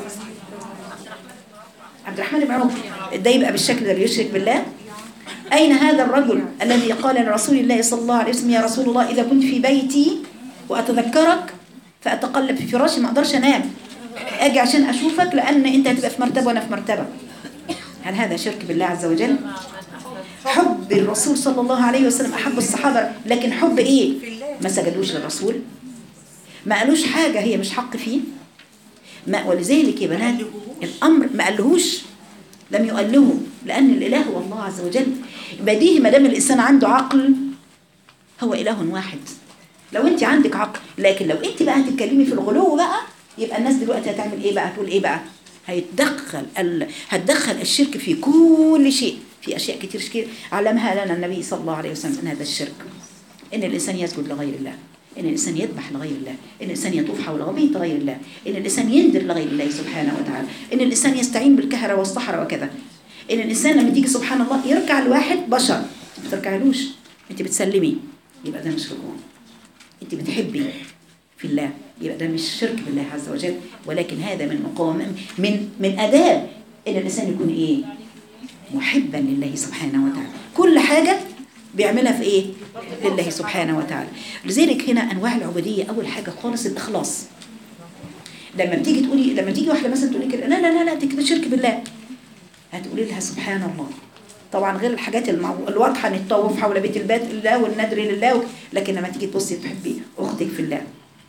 عبد الرحمن بن عوف. ده يبقى بالشكل ده بيشرك بالله؟ أين هذا الرجل الذي قال لرسول الله صلى الله عليه وسلم يا رسول الله إذا كنت في بيتي وأتذكرك فأتقلب في فراشي ما أقدرش أنام، أجي عشان أشوفك لأن أنت هتبقى في مرتبة وأنا في مرتبة. هل هذا شرك بالله عز وجل؟ حب الرسول صلى الله عليه وسلم أحب الصحابة، لكن حب إيه؟ ما سجدوش للرسول، ما قالوش حاجة هي مش حق فيه. ما ولذلك يا بنات الأمر ما قالهوش، لم يؤله، لأن الإله هو الله عز وجل. بديهي ما دام الإنسان عنده عقل هو إله واحد. لو أنت عندك عقل، لكن لو أنت بقى هتتكلمي في الغلو بقى يبقى الناس دلوقتي هتعمل إيه بقى؟ هتقول إيه بقى؟ هيتدخل ال... هتدخل الشرك في كل شيء، في أشياء كتير كتير علمها لنا النبي صلى الله عليه وسلم أن هذا الشرك، إن الإنسان يسجد لغير الله، إن الإنسان يذبح لغير الله، إن الإنسان يطوف حول بيت غير الله، إن الإنسان يندر لغير الله سبحانه وتعالى، إن الإنسان يستعين بالكهرة والصحراء وكذا، إن الإنسان لما تيجي سبحان الله يركع لواحد بشر ما تركعلوش، أنت بتسلمي، يبقى ده مش ركوع. أنت بتحبي في الله، يبقى ده مش شرك بالله عز وجل، ولكن هذا من مقام من من آداب إن الإنسان يكون إيه؟ محبا لله سبحانه وتعالى. كل حاجة بيعملها في إيه؟ لله سبحانه وتعالى. لذلك هنا أنواع العبودية أول حاجة خالص الإخلاص. لما بتيجي تقولي لما تيجي واحدة مثلا تقولي كده لا لا لا لا دي كده شرك بالله، هتقولي لها سبحان الله. طبعا غير الحاجات المو... الواضحة نتطوف حول بيت البيت الله والندر لله، لكن لما تيجي تبصي تحبي أختك في الله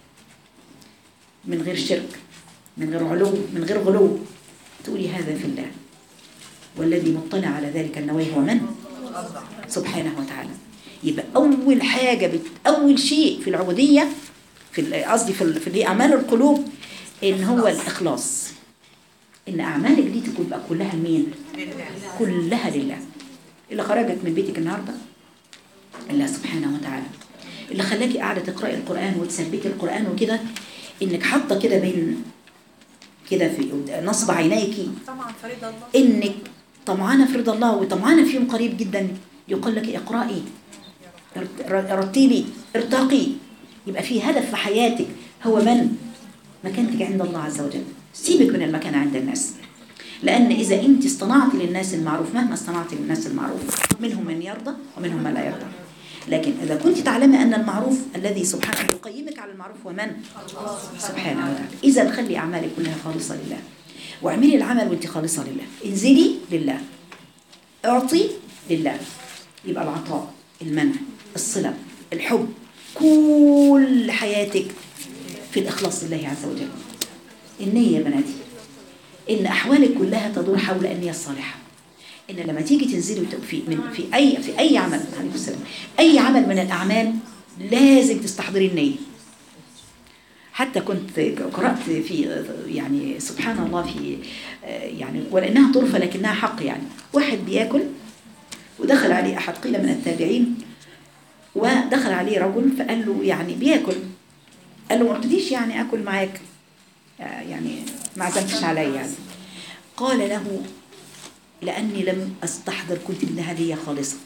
من غير شرك، من غير علو، من غير غلو، تقولي هذا في الله، والذي مطلع على ذلك النوايا هو من؟ سبحانه وتعالى. يبقى أول حاجة بت... أول شيء في العبودية في قصدي في, في في أعمال القلوب إن هو الإخلاص، إن أعمالك دي تكون بقى كلها لمين؟ كلها لله. اللي خرجت من بيتك النهاردة الله سبحانه وتعالى، اللي خلاكي قاعدة تقرأي القرآن وتثبتي القرآن وكده، إنك حاطة كده بين كده في نصب عينيكي إنك طمعانة في رضا الله وطمعانة في يوم قريب جدا يقول لك اقرأي رتبي ارتقي، يبقى في هدف في حياتك هو من؟ مكانتك عند الله عز وجل. سيبك من المكان عند الناس، لأن إذا أنت اصطنعت للناس المعروف مهما اصطنعت للناس المعروف منهم من يرضى ومنهم من لا يرضى، لكن إذا كنت تعلمي أن المعروف الذي سبحانه يقيمك على المعروف هو من؟ سبحانه وتعالى. إذا خلي أعمالك كلها خالصة لله، واعملي العمل وانت خالصة لله، انزلي لله، اعطي لله، يبقى العطاء، المنع، الصلة، الحب، كل حياتك في الإخلاص لله عز وجل. النية يا بناتي، إن أحوالك كلها تدور حول النية الصالحة. إن لما تيجي تنزلي في من في أي في أي عمل عليه السلام أي عمل من الأعمال لازم تستحضري النية. حتى كنت قرأت في يعني سبحان الله في يعني ولأنها طرفة لكنها حق، يعني واحد بياكل ودخل عليه أحد قيل من التابعين، ودخل عليه رجل فقال له يعني بياكل، قال له ما قلتليش يعني أكل معاك، يعني ما عزمتش علي يعني. قال له لاني لم استحضر، كنت بدها هديه خالصه،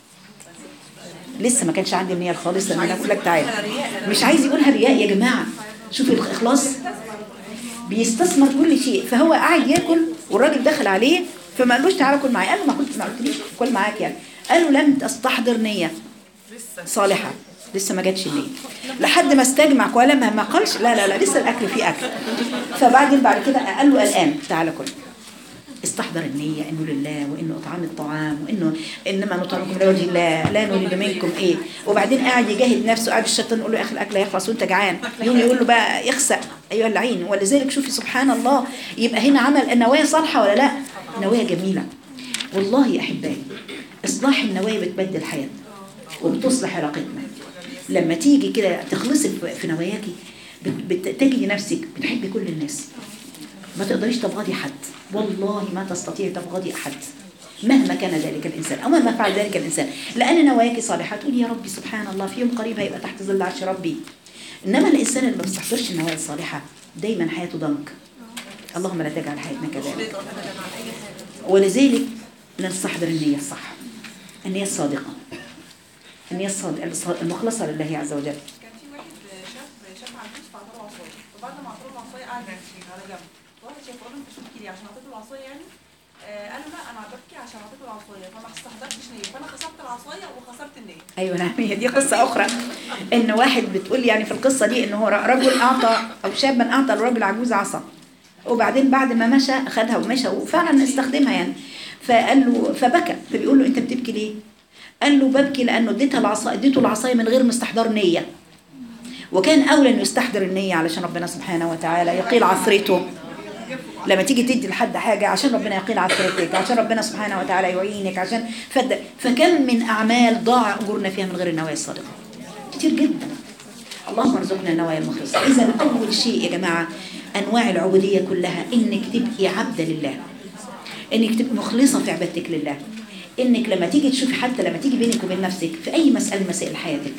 لسه ما كانش عندي النيه الخالصه ان انا اقول لك تعالى. مش عايز يقولها رياء يا جماعه، شوفوا الاخلاص بيستثمر كل شيء. فهو قاعد ياكل والراجل دخل عليه فما قالوش تعالى كل معايا، قال له ما كنت ما قلتليش كل معاك يعني. قال له لم تستحضر نيه صالحه، لسه ما جاتش النيه، لحد ما استجمع ولا ما ما قالش لا لا لا لسه الاكل فيه اكل. فبعدين بعد كده قال له الان تعالى كل، استحضر النية انه لله، وانه اطعام الطعام، وانه انما نطعمكم لوجه الله لا نريد منكم ايه. وبعدين قاعد يجاهد نفسه، قاعد الشيطان يقول له يا اخي الاكل هيخلص وانت جعان، يوم يقول له بقى يخسأ ايها اللعين. ولذلك شوفي سبحان الله، يبقى هنا عمل النوايا صالحه ولا لا؟ نوايا جميله والله يا احبائي. اصلاح النوايا بتبدل حياتنا وبتصلح علاقتنا. لما تيجي كده تخلصي في نواياكي بتجدي نفسك بتحبي كل الناس، ما تقدريش تبغضي حد، والله ما تستطيعي تبغضي احد مهما كان ذلك الانسان او مهما فعل ذلك الانسان، لان نواياكي صالحه تقولي يا ربي سبحان الله في يوم قريب هيبقى تحت ظل عرش ربي. انما الانسان اللي ما بيستحضرش النوايا الصالحه دايما حياته ضنك. اللهم لا تجعل حياتنا كذلك. ولذلك نستحضر النيه الصح، النيه الصادقه، النيه الصادقه المخلصه لله عز وجل. كان في واحد شاف شاف عجوز فعطاه عصايه، فبعد ما عطاه العصايه قعد على جنب. واحد شاف قال له انت بتبكي ليه؟ عشان عطيته العصايه يعني؟ آه قال له لا انا ببكي عشان عطيته العصايه فما استحضرتش نيه، فانا خسرت العصايه وخسرت النيه. ايوه نعم، هي دي قصه اخرى. ان واحد بتقول يعني في القصه دي ان هو رجل اعطى او شابا اعطى للراجل عجوز عصا، وبعدين بعد ما مشى اخذها ومشى وفعلا استخدمها يعني. فقال له فبكى، فبيقول له انت بتبكي ليه؟ قال له ببكي لانه اديتها العصا اديته العصايه من غير مستحضر نيه، وكان اولى انه يستحضر النيه علشان ربنا سبحانه وتعالى يقيل عثرته. لما تيجي تدي لحد حاجه عشان ربنا يقيل عثرتك، عشان ربنا سبحانه وتعالى يعينك، عشان فد فكم من اعمال ضاع اجورنا فيها من غير النوايا الصادقه كتير جدا. اللهم ارزقنا النوايا المخلصه. اذا اول شيء يا جماعه انواع العبوديه كلها انك تبقي عبده لله، انك تبقي مخلصه في عبادتك لله، انك لما تيجي تشوفي حتى لما تيجي بينك وبين نفسك في اي مساله من مسائل حياتك،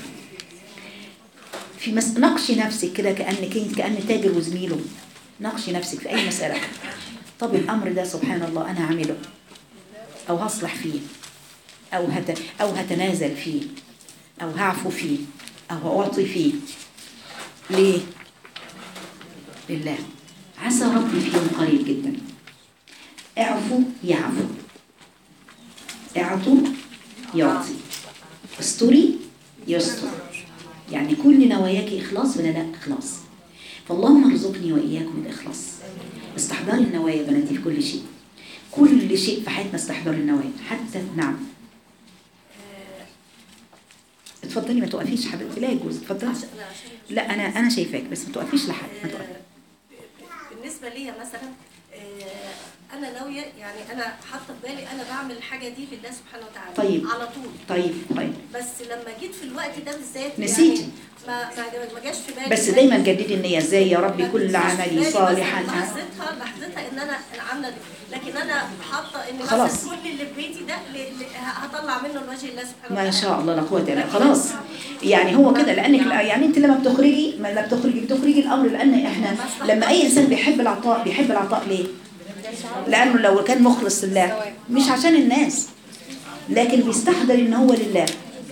في مس... ناقشي نفسك كده كانك انت كان تاجر وزميله، ناقشي نفسك في اي مساله. طب الامر ده سبحان الله انا هعمله او هصلح فيه او هت... او هتنازل فيه او هعفو فيه او هعطي فيه ليه؟ لله. عسى ربي في يوم قريب جدا اعفوا يعفو، اعطوا يعطي، استري يستر. يعني كل نواياك إخلاص ولا لا إخلاص؟ فاللهم ارزقني وإياكم الإخلاص. استحضار النوايا بناتي في كل شيء، كل شيء في حياتنا استحضار النوايا حتى. نعم اتفضلي ما توقفيش حبيبتي، لا يجوز اتفضلي. لا أنا أنا شايفاك بس ما توقفيش لحد، ما توقفي. بالنسبة لي مثلا أنا ناوية يعني أنا حاطة في بالي أنا بعمل الحاجة دي لله سبحانه وتعالى طيب على طول. طيب طيب بس لما جيت في الوقت ده بالذات نسيتي يعني ما ما جاش في بالي. بس دايما جددي النية ازاي يا ربي كل عملي صالحا. لحظتها لحظتها إن أنا العاملة دي، لكن أنا حاطة إن خلاص مثلا كل اللي في بيتي ده هطلع منه لوجه الله سبحانه وتعالى. ما شاء الله لا قوة الا بالله. خلاص يعني هو كده، لانك يعني انت لما بتخرجي ما لا بتخرجي بتخرجي الامر، لان احنا لما اي انسان بيحب العطاء بيحب العطاء ليه؟ لانه لو كان مخلص لله مش عشان الناس، لكن بيستحضر ان هو لله.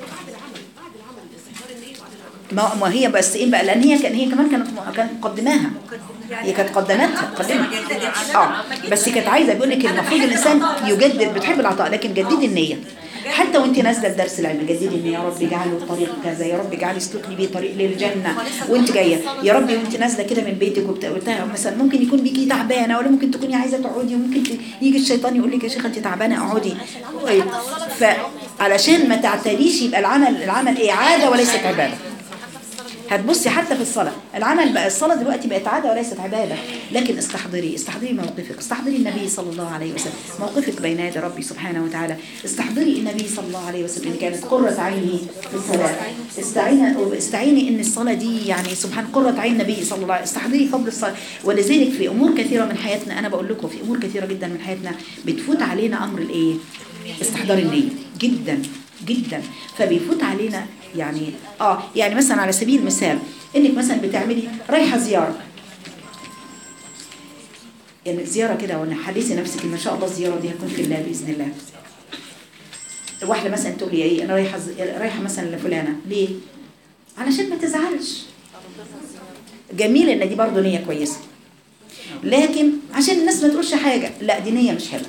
ما ما هي بس ايه بقى، لان هي كان هي كمان كانت كانت مقدماها، هي كانت قدمتها قدمت اه بس كانت عايزه بيقول لك المفروض الانسان يجدد، بتحب العطاء لكن جددي النيه حتى وانت نازله الدرس العلمي، جددي النيه يا رب اجعله طريق كذا، يا رب اجعلي اسلكني بيه طريق للجنه وانت جايه، يا رب وانت نازله كده من بيتك وبتاع مثلا ممكن يكون بيكي تعبانه ولا ممكن تكوني عايزه تقعدي، وممكن يجي الشيطان يقول لك يا شيخه انت تعبانه اقعدي، فعلشان ما تعتريش يبقى العمل العمل ايه؟ عاده وليست عباده. هتبصي حتى في الصلاة، العمل بقى الصلاة دلوقتي بقت عادة وليست عبادة، لكن استحضري استحضري موقفك، استحضري النبي صلى الله عليه وسلم موقفك بين يدي ربي سبحانه وتعالى، استحضري النبي صلى الله عليه وسلم اللي كانت قرة عينه في الصلاة، استعيني استعيني ان الصلاة دي يعني سبحان قرة عين النبي صلى الله عليه وسلم، استحضري فضل الصلاة. ولذلك في امور كثيرة من حياتنا، انا بقول لكم في امور كثيرة جدا من حياتنا بتفوت علينا امر الايه؟ استحضار النية جدا جدا، فبيفوت علينا يعني اه يعني مثلا على سبيل المثال انك مثلا بتعملي رايحه زياره، يعني زيارة كده وانا حديثي نفسك ان شاء الله الزيارة دي هتكون في الله بإذن الله. واحدة مثلا تقول لي ايه، انا رايحة رايحة مثلا لفلانة ليه؟ علشان ما تزعلش. جميل ان دي برضه نية كويسة، لكن عشان الناس ما تقولش حاجة، لا دي نية مش حلوة،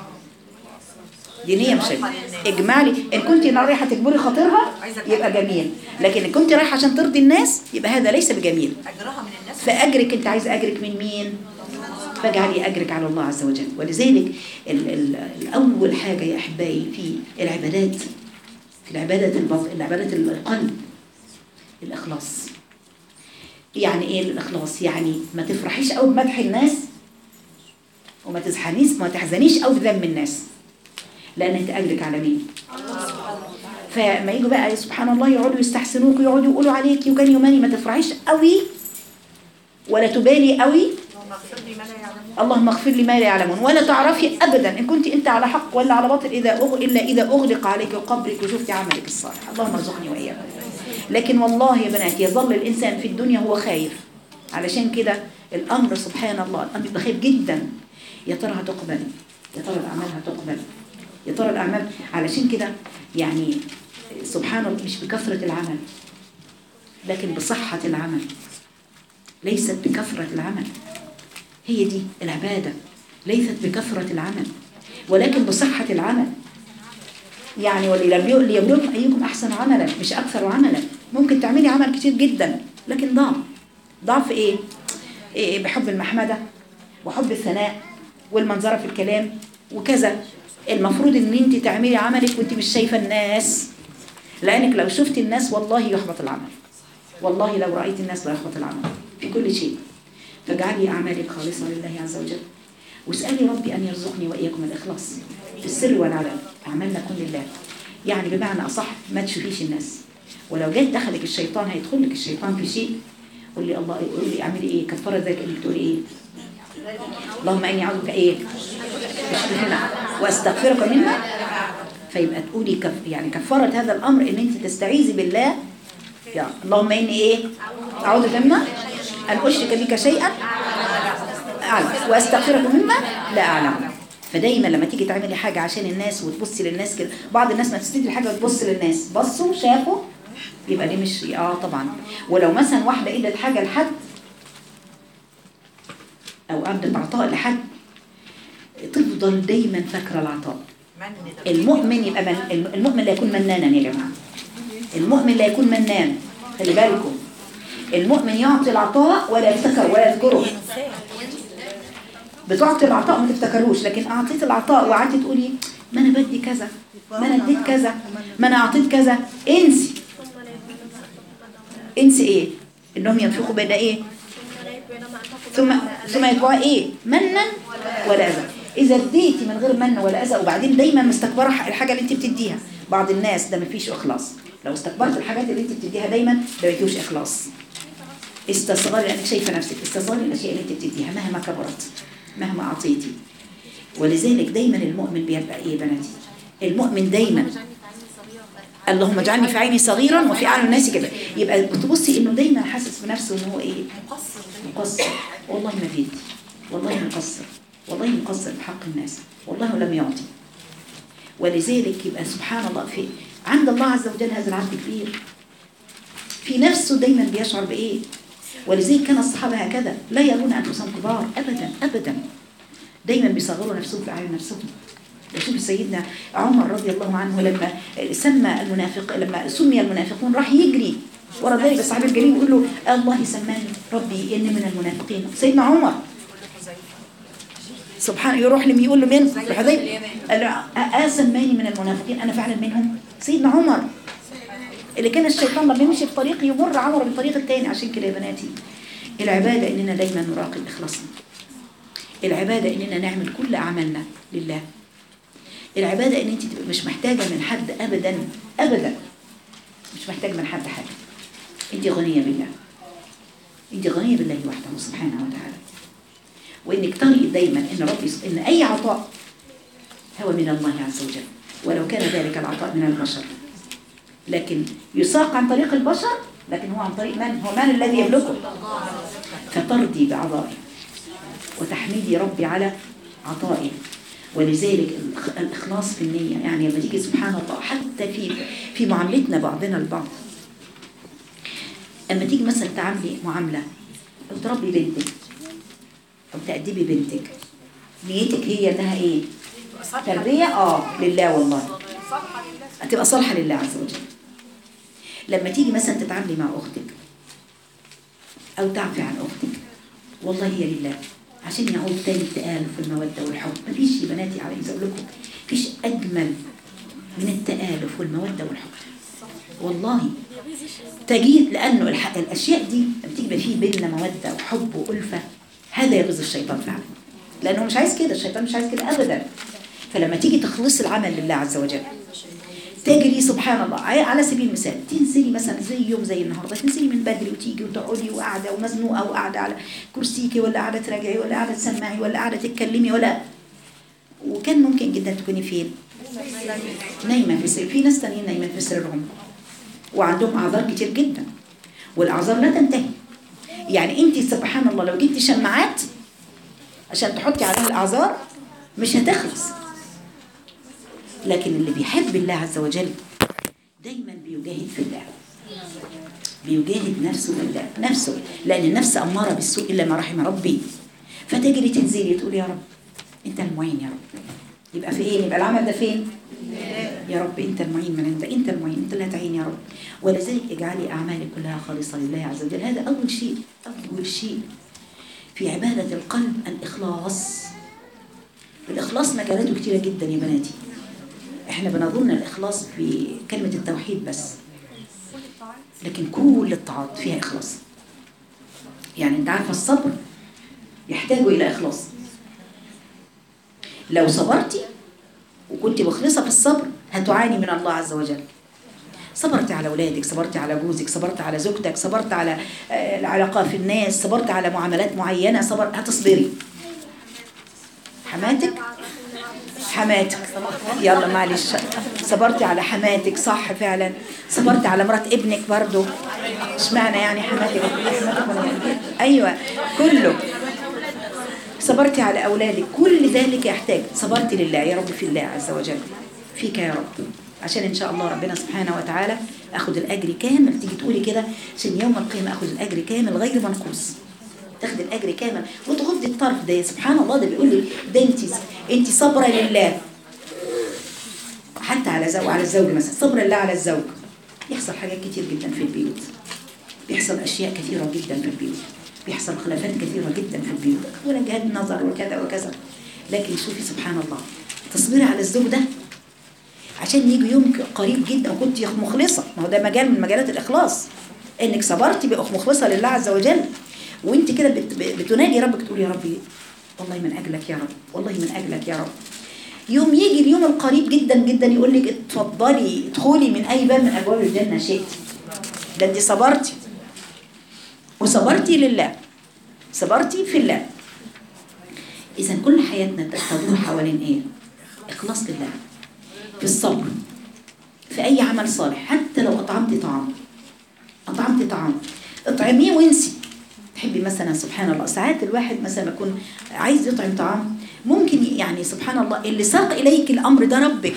دي نية مش حلوة. اجمالي ان كنت رايحة تجبري خاطرها يبقى جميل، لكن ان كنت رايحة عشان ترضي الناس يبقى هذا ليس بجميل. فأجرك انت عايز أجرك من مين؟ فاجعلي أجرك على الله عز وجل. ولذلك ال ال الأول حاجة يا أحبائي في العبادات، في العبادة البطن، العبادة القلب، الإخلاص. يعني إيه الإخلاص؟ يعني ما تفرحيش أو بمدح الناس وما تزحنيش ما تحزنيش أو بذم الناس، لأن أنت أجرك على مين؟ فما يجوا بقى سبحان الله يقعدوا يستحسنوك ويقعدوا يقولوا عليك وكان يوماني، ما تفرحيش قوي ولا تبالي قوي. اللهم اغفر لي ما لا يعلمون. ولا تعرفي ابدا ان كنت انت على حق ولا على باطل اذا أغ... الا اذا اغلق عليك قبرك وشفتي عملك الصالح. اللهم ارزقني واياكم. لكن والله يا بنات يظل الانسان في الدنيا هو خايف. علشان كده الامر سبحان الله الامر يبقى خايف جدا، يا ترى هتقبل، يا ترى الاعمال هتقبل، يا ترى الاعمال. علشان كده يعني سبحان الله مش بكثرة العمل لكن بصحة العمل، ليست بكثرة العمل. هي دي العبادة، ليست بكثرة العمل ولكن بصحة العمل. يعني وليبلوكم أيكم أحسن عملا، مش أكثر عملا. ممكن تعملي عمل كتير جدا لكن ضعف. ضعف إيه؟ إيه؟ بحب المحمدة وحب الثناء والمنظرة في الكلام وكذا. المفروض ان انت تعملي عملك وانت مش شايفة الناس، لأنك لو شفت الناس والله يحبط العمل، والله لو رأيت الناس لا يحبط العمل في كل شيء. فاجعلي أعمالك خالصة لله عز وجل، واسألي ربي أن يرزقني وإياكم الإخلاص في السر والعلن. أعمالنا كن لله، يعني بمعنى أصح ما تشوفيش الناس. ولو جت دخلك الشيطان هيدخل لك الشيطان في شيء، قول لي الله، قول لي اعملي ايه كفاره ذلك، انك تقولي ايه اللهم اني اعوذ بك ايه واستغفرك منها. فيبقى تقولي كف يعني كفاره هذا الامر ان انت تستعيذي بالله. يا اللهم اني ايه اعوذ بك مما ان اشرك بك شيئا اعلم واستغفرك مما لا اعلم. فدايما لما تيجي تعملي حاجه عشان الناس وتبصي للناس كده، بعض الناس ما تستدي الحاجه وتبص للناس، بصوا شافوا يبقى دي مش اه طبعا. ولو مثلا واحده ادت حاجه لحد او ابدت عطاء لحد، تفضل دايما فاكره العطاء. المؤمن يبقى من المؤمن لا يكون منانا يا جماعه، المؤمن لا يكون منان. خلي بالكم، المؤمن يعطي العطاء ولا يفتكر ولا يذكره. بتعطي العطاء ما تفتكروش، لكن اعطيت العطاء وقعدتي تقولي ما انا بدي كذا، ما انا اديت كذا، ما انا اعطيت كذا، انسي. انسي ايه؟ انهم ينفقوا بين ايه؟ ثم ثم يتبعوا ايه؟ منا ولا اذى. اذا اديتي من غير من ولا اذى وبعدين دايما مستكبره الحاجه اللي انت بتديها، بعض الناس ده ما فيش اخلاص. لو استكبرت الحاجات اللي انت بتديها دايما ده ما فيش اخلاص. استصغري لانك شايفه نفسك، استصغري الاشياء اللي انت بتديها مهما كبرت مهما اعطيتي. ولذلك دايما المؤمن بيبقى ايه يا بناتي؟ المؤمن دايما اللهم اجعلني في عيني صغيرا وفي اعين الناس كده. يبقى تبصي انه دايما حاسس بنفسه ان هو ايه؟ مقصر. مقصر والله ما بيدي، والله مقصر، والله مقصر بحق الناس، والله لم يعطي. ولذلك يبقى سبحان الله في عند الله عز وجل هذا العبد كبير في نفسه، دايما بيشعر بايه. ولذلك كان الصحابه هكذا لا يرون انفسهم كبار ابدا ابدا، دايما بيصغروا نفسهم في اعين نفسهم. شوف سيدنا عمر رضي الله عنه لما سمى المنافق لما سمي المنافقون راح يجري ورا ذلك الصحابي الجليل يقول له الله سماني ربي اني من المنافقين. سيدنا عمر سبحان يروح لم يقول له من حذيفه قال له اه سماني من المنافقين، انا فعلا منهم. سيدنا عمر اللي كان الشيطان لما يمشي في طريق يمر عمر بالطريق الثاني. عشان كده يا بناتي العباده اننا دايما نراقب اخلاصنا، العباده اننا نعمل كل اعمالنا لله، العبادة ان انت تبقى مش محتاجة من حد ابدا ابدا، مش محتاجة من حد حاجة. انت غنية بالله، انت غنية بالله وحده سبحانه وتعالى. وانك تري دايما ان ربي ان اي عطاء هو من الله عز وجل، ولو كان ذلك العطاء من البشر لكن يساق عن طريق البشر، لكن هو عن طريق من؟ هو من الذي يملكه. فترضي بعطائه وتحميدي ربي على عطائه. ولذلك الإخلاص في النية، يعني لما تيجي سبحان الله حتى في في معاملتنا بعضنا البعض، اما تيجي مثلا تعاملي معاملة أو تربي بنتك أو تأدبي بنتك، نيتك هي إنها إيه؟ تربية آه لله، والله هتبقى صالحة لله عز وجل. لما تيجي مثلا تتعاملي مع أختك أو تعفي عن أختك، والله هي لله، عشان يعود تاني التآلف والمودة والحب. مفيش يا بناتي، عايزة أقول لكم مفيش أجمل من التآلف والمودة والحب، والله تجيد. لأنه الأشياء دي لما تيجي فيه بيننا مودة وحب وألفة، هذا يغيظ الشيطان فعلا، لأنه مش عايز كده، الشيطان مش عايز كده أبدا. فلما تيجي تخلص العمل لله عز وجل، تجري سبحان الله على سبيل المثال، تنزلي مثلا زي يوم زي النهارده، تنزلي من بدري وتيجي وتقعدي وقاعده ومزنوقه وقاعده على كرسيكي، ولا قاعده تراجعي، ولا قاعده تسمعي، ولا قاعده تتكلمي، ولا وكان ممكن جدا تكوني فين؟ نايمه في سرير. في ناس تانيين نايمين في سريرهم وعندهم اعذار كتير جدا، والاعذار لا تنتهي. يعني انت سبحان الله لو جبتي شماعات عشان تحطي عليها الاعذار مش هتخلص. لكن اللي بيحب الله عز وجل دايما بيجاهد في الله، بيجاهد نفسه في الله، نفسه، لأن النفس أمارة بالسوء إلا ما رحم ربي. فتجري تنزلي تقول يا رب أنت المعين، يا رب. يبقى في إيه؟ يبقى العمل ده فين؟ يا رب أنت المعين، من أنت أنت المعين، أنت اللي هتعين يا رب. ولذلك اجعلي أعمالك كلها خالصة لله عز وجل. هذا أول شيء، أول شيء في عبادة القلب الإخلاص. الإخلاص مجالاته كتيرة جدا يا بناتي. احنا بنظن الإخلاص في كلمة التوحيد بس، لكن كل الطاعات فيها إخلاص. يعني انت عارفة الصبر يحتاج إلى إخلاص. لو صبرتي وكنت مخلصة في الصبر هتعاني من الله عز وجل. صبرت على أولادك، صبرت على جوزك، صبرت على زوجتك، صبرت على العلاقة في الناس، صبرت على معاملات معينة، صبر هتصبري. حماتك حماتك يلا معلش، صبرتي على حماتك صح فعلا، صبرتي على مرات ابنك برضو، اشمعنى يعني حماتك؟ ايوه كله، صبرتي على اولادك، كل ذلك يحتاج صبرتي لله يا رب، في الله عز وجل، فيك يا رب، عشان ان شاء الله ربنا سبحانه وتعالى اخذ الاجر كامل. تيجي تقولي كده عشان يوم القيامه اخذ الاجر كامل غير منقوص، تاخد الاجر كامل وتغضي الطرف ده. سبحان الله، ده بيقول لي ده انت انت صبره لله حتى على زوج، على الزوج مثلا، صبر لله على الزوج. يحصل حاجات كتير جدا في البيوت، بيحصل اشياء كثيره جدا في البيوت، بيحصل خلافات كثيره جدا في البيوت، وجهات نظر وكذا وكذا. لكن شوفي سبحان الله، تصبري على الزوج ده عشان يجي يوم قريب جدا وكنت مخلصه. ما هو ده مجال من مجالات الاخلاص، انك صبرتي بقى مخلصه لله عز وجل، وانت كده بتنادي ربك تقول يا ربي والله من اجلك يا رب، والله من اجلك يا رب. يوم يجي اليوم القريب جدا جدا يقول لك اتفضلي ادخلي من اي باب من ابواب الجنه شئت. ده انت صبرتي، وصبرتي لله، صبرتي في الله. اذا كل حياتنا تدور حوالين ايه؟ اخلاص لله في الصبر، في اي عمل صالح. حتى لو اطعمتي طعام، اطعمتي طعام اطعميه وانسي. تحبي مثلا سبحان الله، ساعات الواحد مثلا يكون عايز يطعم طعام، ممكن يعني سبحان الله اللي ساق اليك الامر ده ربك،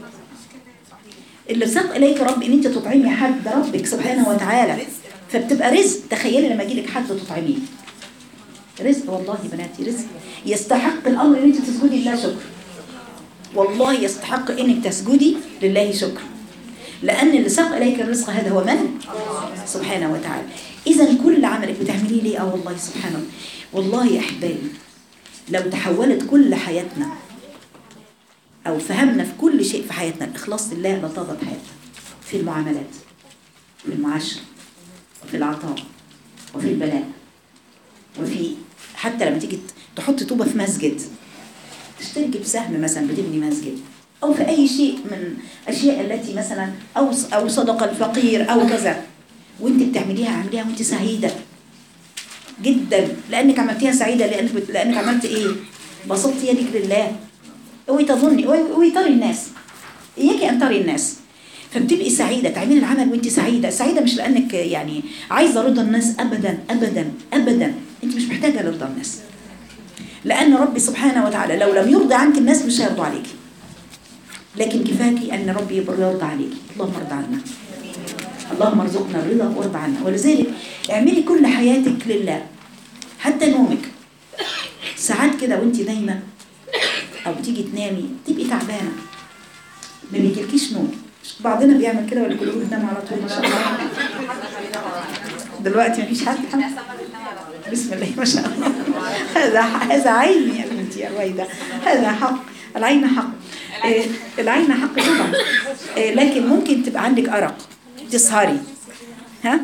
اللي ساق اليك رب ان انت تطعمي حد ده ربك سبحانه وتعالى، فبتبقى رزق. تخيلي لما يجي لك حد تطعميه، رزق والله بناتي، رزق. يستحق الامر ان انت تسجدي لله شكر، والله يستحق انك تسجدي لله شكر، لان اللي ساق اليك الرزق هذا هو من؟ سبحانه وتعالى. إذا كل عملك بتعمليه ليه؟ اه والله سبحان الله. والله يا أحبابي لو تحولت كل حياتنا أو فهمنا في كل شيء في حياتنا الإخلاص لله لطابت حياتنا، في المعاملات، في المعاشرة، وفي العطاء، وفي البلاء، وفي حتى لما تيجي تحط طوبة في مسجد، تشتركي بسهم مثلا بتبني مسجد، أو في أي شيء من أشياء التي مثلا أو أو صدقة الفقير أو كذا، وانت بتعمليها اعمليها وانت سعيده جدا، لانك عملتيها سعيده، لانك لانك عملت ايه؟ بسطت يدك لله. اوعي تظني، اوعي تري الناس، اياكي ان تري الناس، فبتبقي سعيده، تعملي العمل وانت سعيده. سعيده مش لانك يعني عايزه رضا الناس، ابدا ابدا ابدا، انت مش محتاجه لرضا الناس. لأن ربي سبحانه وتعالى لو لم يرضى عنك الناس مش هيرضوا عليك، لكن كفاكي أن ربي يرضى عليك. اللهم ارضى عنا، اللهم ارزقنا الرضا وارضى عنا. ولذلك اعملي كل حياتك لله، حتى نومك. ساعات كده وانت نايمة أو تيجي تنامي تبقي تعبانة ما بيجيلكيش نوم. بعضنا بيعمل كده ولا كلكم بتناموا على طول؟ ما شاء الله دلوقتي ما فيش حد. بسم الله ما شاء الله. هذا هذا عين يا بنتي يا رويدة، هذا حق. العين حق، إيه العين حق طبعا. إيه لكن ممكن تبقى عندك أرق تسهري، ها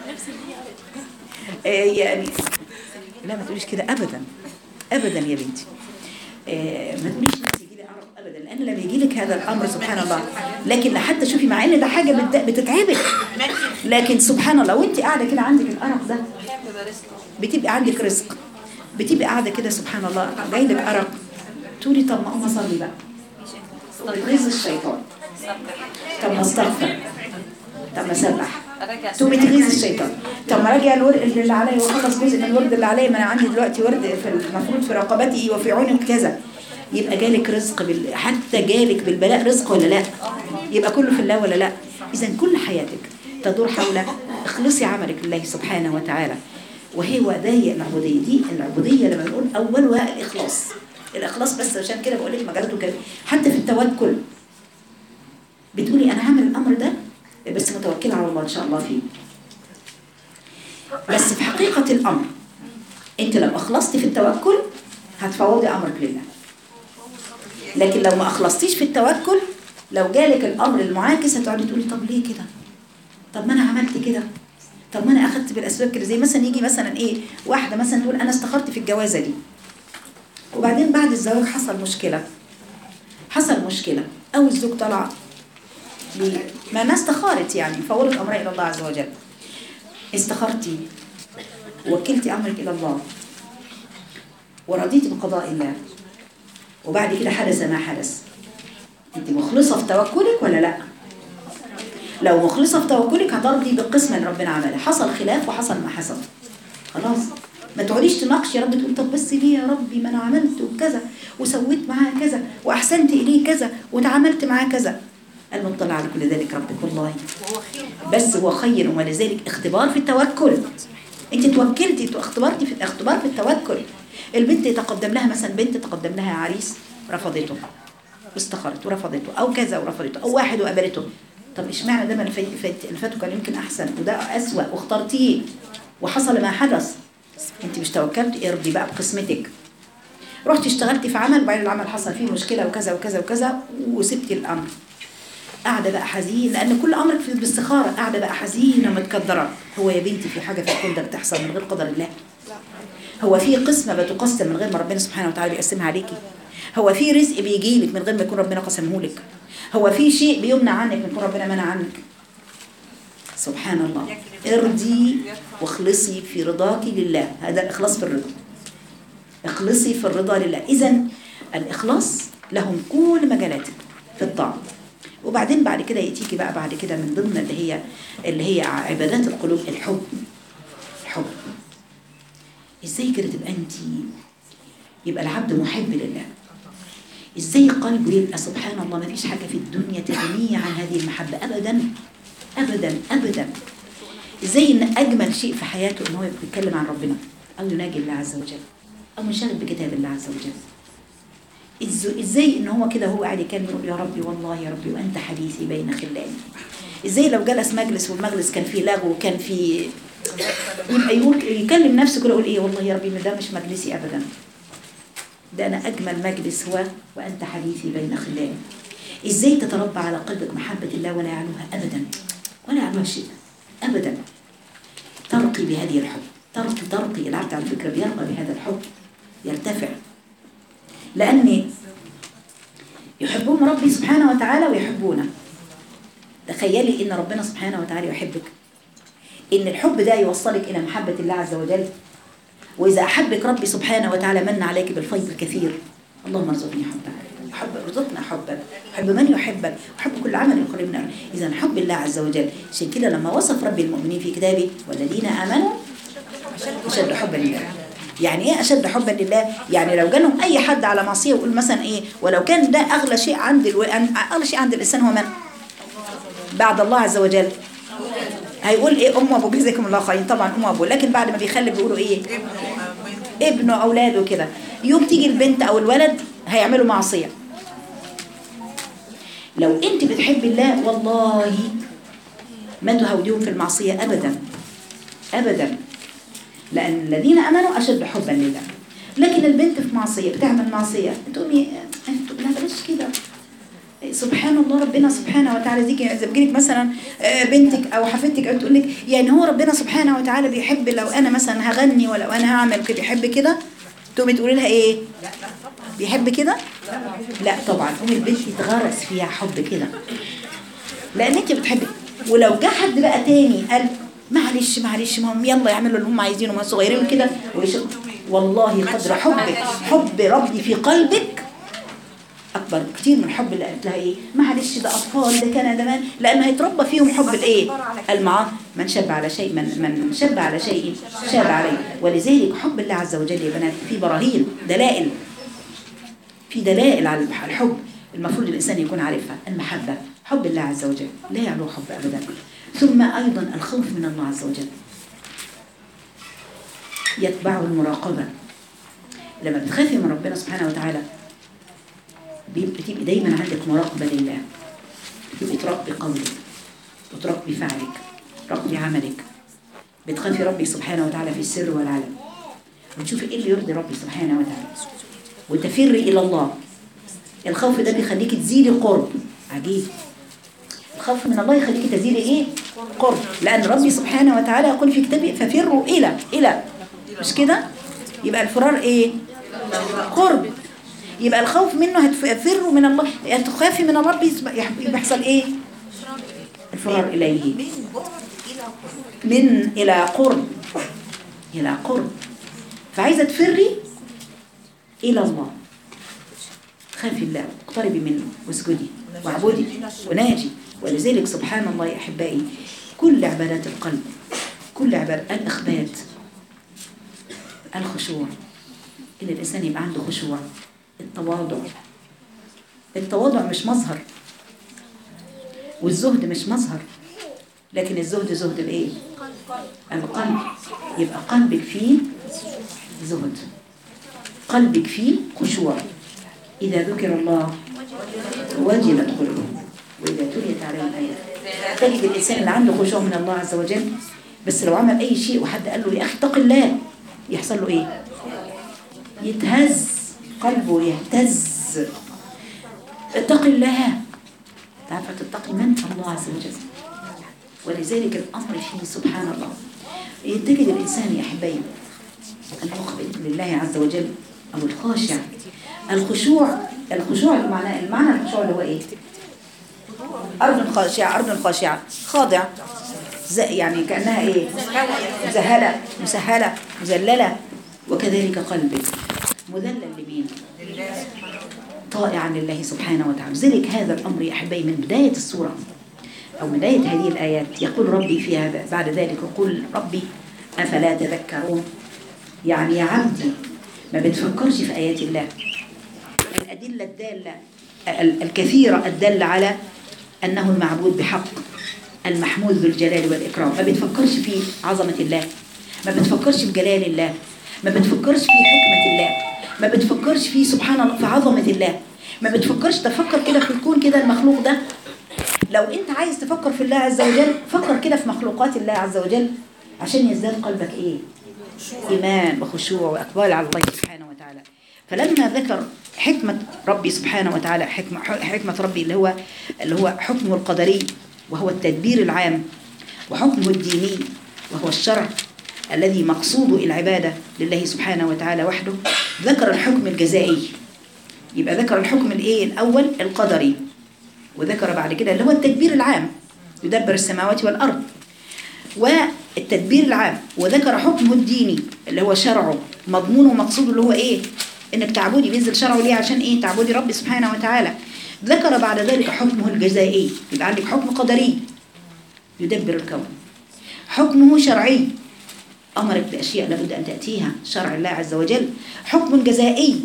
إيه يعني لا ما تقوليش كده أبدا أبدا يا بنتي. إيه ما تقوليش نفسي يجي لي أرق أبدا، لأن لما يجي لك هذا الأمر سبحان الله. لكن لحتى شوفي مع إن ده حاجة بتتعبك، لكن سبحان الله وأنت قاعدة كده عندك الأرق ده بتبقى عندك رزق، بتبقى قاعدة كده سبحان الله جاي لك أرق تقولي طب ما أقوم أصلي بقى، تغيظ الشيطان، طب ما استغفر، طب ما اسبح، تقومي تغيظ الشيطان، طب ما راجع الورد اللي عليا واخلص جزء من الورد اللي عليا، ما انا عندي دلوقتي ورد في المفروض في رقبتي وفي عوني كذا. يبقى جالك رزق بال... حتى جالك بالبلاء رزق ولا لا؟ يبقى كله في الله ولا لا؟ اذا كل حياتك تدور حول اخلصي عملك لله سبحانه وتعالى. وهي وداية العبودية دي، العبودية لما بنقول أولها الإخلاص، الإخلاص بس عشان كده بقول لك مجالاته كده. حتى في التوكل بتقولي أنا هعمل الأمر ده بس متوكلة على الله إن شاء الله فيه. بس في حقيقة الأمر أنت لو أخلصتي في التوكل هتفوضي أمرك لله. لكن لو ما أخلصتيش في التوكل، لو جالك الأمر المعاكس هتقعدي تقولي طب ليه كده؟ طب ما أنا عملت كده، طب ما انا اخدت بالاسباب كده. زي مثلا يجي مثلا ايه واحده مثلا تقول انا استخرت في الجوازه دي، وبعدين بعد الزواج حصل مشكله حصل مشكله او الزوج طلع ما ما استخارت، يعني فورت امرها الى الله عز وجل. استخرتي ووكلتي امرك الى الله ورضيتي بقضاء الله، وبعد كده حدث ما حدث، انت مخلصه في توكلك ولا لا؟ لو مخلصة في توكلك هترضي بالقسم اللي ربنا عمله. حصل خلاف وحصل ما حصل، خلاص ما تقعديش تناقشي يا رب تقول طب بس ليه يا ربي ما انا عملت وكذا وسويت معاه كذا واحسنت اليه كذا وتعاملت معاه كذا. المطلع على كل ذلك ربك والله، بس هو خير. ولذلك اختبار في التوكل، انت توكلتي اختبرتي في اختبار في التوكل. البنت يتقدم لها مثلا بنت تقدم لها عريس رفضته واستخرت ورفضته او كذا ورفضته، او واحد وقبلته. طب اشمعنى ده ما اللي فاتوا كان يمكن احسن وده اسوأ واخترتيه وحصل ما حدث؟ انت مش توكلتي، ارضي بقى بقسمتك. رحتي اشتغلتي في عمل وبعدين العمل حصل فيه مشكله وكذا وكذا وكذا وسبتي الامر، قاعده بقى حزين لان كل امرك في باستخاره، قاعده بقى حزينه ومتكدره. هو يا بنتي في حاجه في الكون ده بتحصل من غير قدر الله؟ هو في قسمه بتقسم من غير ما ربنا سبحانه وتعالى بيقسمها عليكي؟ هو في رزق بيجي لك من غير ما يكون ربنا قسمه لك؟ هو في شيء بيمنع عنك من يكون ربنا منع عنك؟ سبحان الله. ارضي واخلصي في رضاك لله، هذا الاخلاص في الرضا. اخلصي في الرضا لله. اذا الاخلاص لهم كل مجالاتك في الطاعه. وبعدين بعد كده ياتيكي بقى بعد كده من ضمن اللي هي اللي هي عبادات القلوب الحب. الحب ازاي كده تبقى انت يبقى العبد محب لله؟ ازاي قلبه يبقى سبحان الله ما فيش حاجه في الدنيا تغنيه عن هذه المحبه ابدا ابدا ابدا. ازاي ان اجمل شيء في حياته ان هو بيتكلم عن ربنا او يناجي الله عز وجل او منشغل بكتاب الله عز وجل. ازاي ان هو كده هو قاعد يكلم يقول يا ربي والله يا ربي وانت حديثي بين خلاني. ازاي لو جلس مجلس والمجلس كان فيه لغو وكان فيه يبقى يقول يكلم نفسه كده يقول ايه والله يا ربي ده مش مجلسي ابدا، ده أنا أجمل مجلس هو وأنت حديثي بين خلاني. إزاي تتربى على قلبك محبة الله ولا يعلوها أبدا ولا يعلوها شيء أبدا. ترقي بهذه الحب، ترقي ترقي العبد على فكرة بيرقى بهذا الحب، يرتفع. لأني يحبون ربي سبحانه وتعالى ويحبونه. تخيلي إن ربنا سبحانه وتعالى يحبك، إن الحب ده يوصلك إلى محبة الله عز وجل. وإذا أحبك ربي سبحانه وتعالى من عليك بالفيض الكثير. اللهم ارزقني حبك، حب ارزقنا حبك، حب من يحبك، وحب كل عمل يقربنا. إذا حب الله عز وجل. عشان كده لما وصف ربي المؤمنين في كتابه والذين آمنوا أشد حبا لله. يعني ايه اشد حبا لله؟ يعني لو جالهم اي حد على معصيه ويقول مثلا ايه، ولو كان ده اغلى شيء عند الو... اغلى شيء عند الانسان هو من؟ بعد الله عز وجل. هيقول ايه؟ ام وابو، جزاكم الله خير. طبعا ام وابو، لكن بعد ما بيخلف بيقولوا ايه؟ ابنه اولاده كده. يوم تيجي البنت او الولد هيعملوا معصيه، لو انت بتحب الله والله ما تهوديهم في المعصيه ابدا ابدا، لان الذين امنوا اشد حبا لله. لكن البنت في معصيه، بتعمل معصيه، تقومي لا بلاش كده، سبحان الله، ربنا سبحانه وتعالى ديك اذا بجيلك مثلا بنتك او حفيدتك او تقول لك يعني هو ربنا سبحانه وتعالى بيحب لو انا مثلا هغني ولو انا هعمل كده بيحب كده، تقومي تقولي لها ايه؟ بيحب كده؟ لا طبعا. قومي البنت يتغرس فيها حب كده لان انت بتحبي. ولو جه حد بقى تاني قال معلش معلش ما هم يلا يعملوا اللي هم عايزينه، ما صغيرين كده، والله قدر حبك حب ربي في قلبك اكبر كتير من حب اللي قالت لها ايه معلش ده اطفال ده كان زمان، لان هيتربى فيهم حب الايه؟ المعاصي. من شب على شيء من من شب على شيء شاب عليه. ولذلك حب الله عز وجل يا بنات في براهين، دلائل، في دلائل على الحب المفروض الانسان يكون عارفها. المحبه، حب الله عز وجل لا يعلو حب ابدا. ثم ايضا الخوف من الله عز وجل يتبعه المراقبه. لما بتخافي من ربنا سبحانه وتعالى بتبقي دايما عندك مراقبه لله، بتبقي تراقبي قولك وتراقبي فعلك، تراقبي عملك، بتخافي ربي سبحانه وتعالى في السر والعلن، وتشوفي ايه اللي يرضي ربي سبحانه وتعالى وتفري الى الله. الخوف ده بيخليكي تزيدي قرب عجيب. الخوف من الله يخليكي تزيدي ايه؟ قرب، لان ربي سبحانه وتعالى يقول في كتابه ففروا الى الى مش كده؟ يبقى الفرار ايه؟ قرب. يبقى الخوف منه هتفروا من الله، هتخافي من الله بيحصل ايه؟ الفرار اليه من الى قرب، الى قرب. فعايزه تفري الى الله، خافي الله، اقتربي منه واسجدي واعبدي وناجي. ولذلك سبحان الله يا احبائي كل عبادات القلب، كل عبادات الاخبات، الخشوع، ان الانسان يبقى عنده خشوع، التواضع. التواضع مش مظهر، والزهد مش مظهر، لكن الزهد زهد الايه؟ القلب. يبقى قلبك فيه زهد، قلبك فيه خشوع. إذا ذكر الله وجلت قلوبهم وإذا تليت عليهم آيات. تجد الإنسان اللي عنده خشوع من الله عز وجل بس لو عمل أي شيء وحد قال له يا أخي اتق الله، يحصل له إيه؟ يتهز قلبه، يهتز. اتق الله، تعرف تتقي من؟ الله عز وجل. ولذلك الأمر فيه سبحان الله. تجد الإنسان يا أحبائي المقبل لله عز وجل أو الخاشع. الخشوع، الخشوع المعنى المعنى الخشوع اللي هو ايه؟ أرض خاشعة، أرض خاشعة، خاضع، يعني كأنها ايه؟ مزهلة، مسهلة، مذللة. وكذلك قلبك مذلل لمين؟ طائعا لله سبحانه وتعالى. لذلك هذا الأمر يا أحبائي من بداية السورة أو من بداية هذه الآيات يقول ربي فيها بعد ذلك يقول ربي أفلا تذكرون. يعني يا عبدي ما بتفكرش في آيات الله، الأدلة الدالة الكثيرة الدالة على أنه المعبود بحق، المحمود ذو الجلال والإكرام. ما بتفكرش في عظمة الله، ما بتفكرش في جلال الله، ما بتفكرش في حكمة الله، ما بتفكرش في سبحان الله في عظمة الله، ما بتفكرش تفكر كده في الكون كده المخلوق ده. لو أنت عايز تفكر في الله عز وجل فكر كده في مخلوقات الله عز وجل عشان يزداد قلبك إيه؟ إيمان وخشوع وأقبال على الله سبحانه وتعالى. فلما ذكر حكمة ربي سبحانه وتعالى، حكمة, حكمة ربي اللي هو, اللي هو حكمه القدري وهو التدبير العام، وحكمه الديني وهو الشرع الذي مقصوده العبادة لله سبحانه وتعالى وحده، ذكر الحكم الجزائي. يبقى ذكر الحكم الايه الأول القدري، وذكر بعد كده اللي هو التدبير العام يدبر السماوات والأرض والتدبير العام، وذكر حكمه الديني اللي هو شرعه مضمونه ومقصوده اللي هو ايه؟ انك تعبدي، بينزل شرعه ليه؟ عشان ايه؟ تعبدي ربي سبحانه وتعالى. ذكر بعد ذلك حكمه الجزائي، يبقى عندك حكم قدري يدبر الكون، حكمه شرعي أمرك بأشياء لابد أن تأتيها شرع الله عز وجل، حكم جزائي.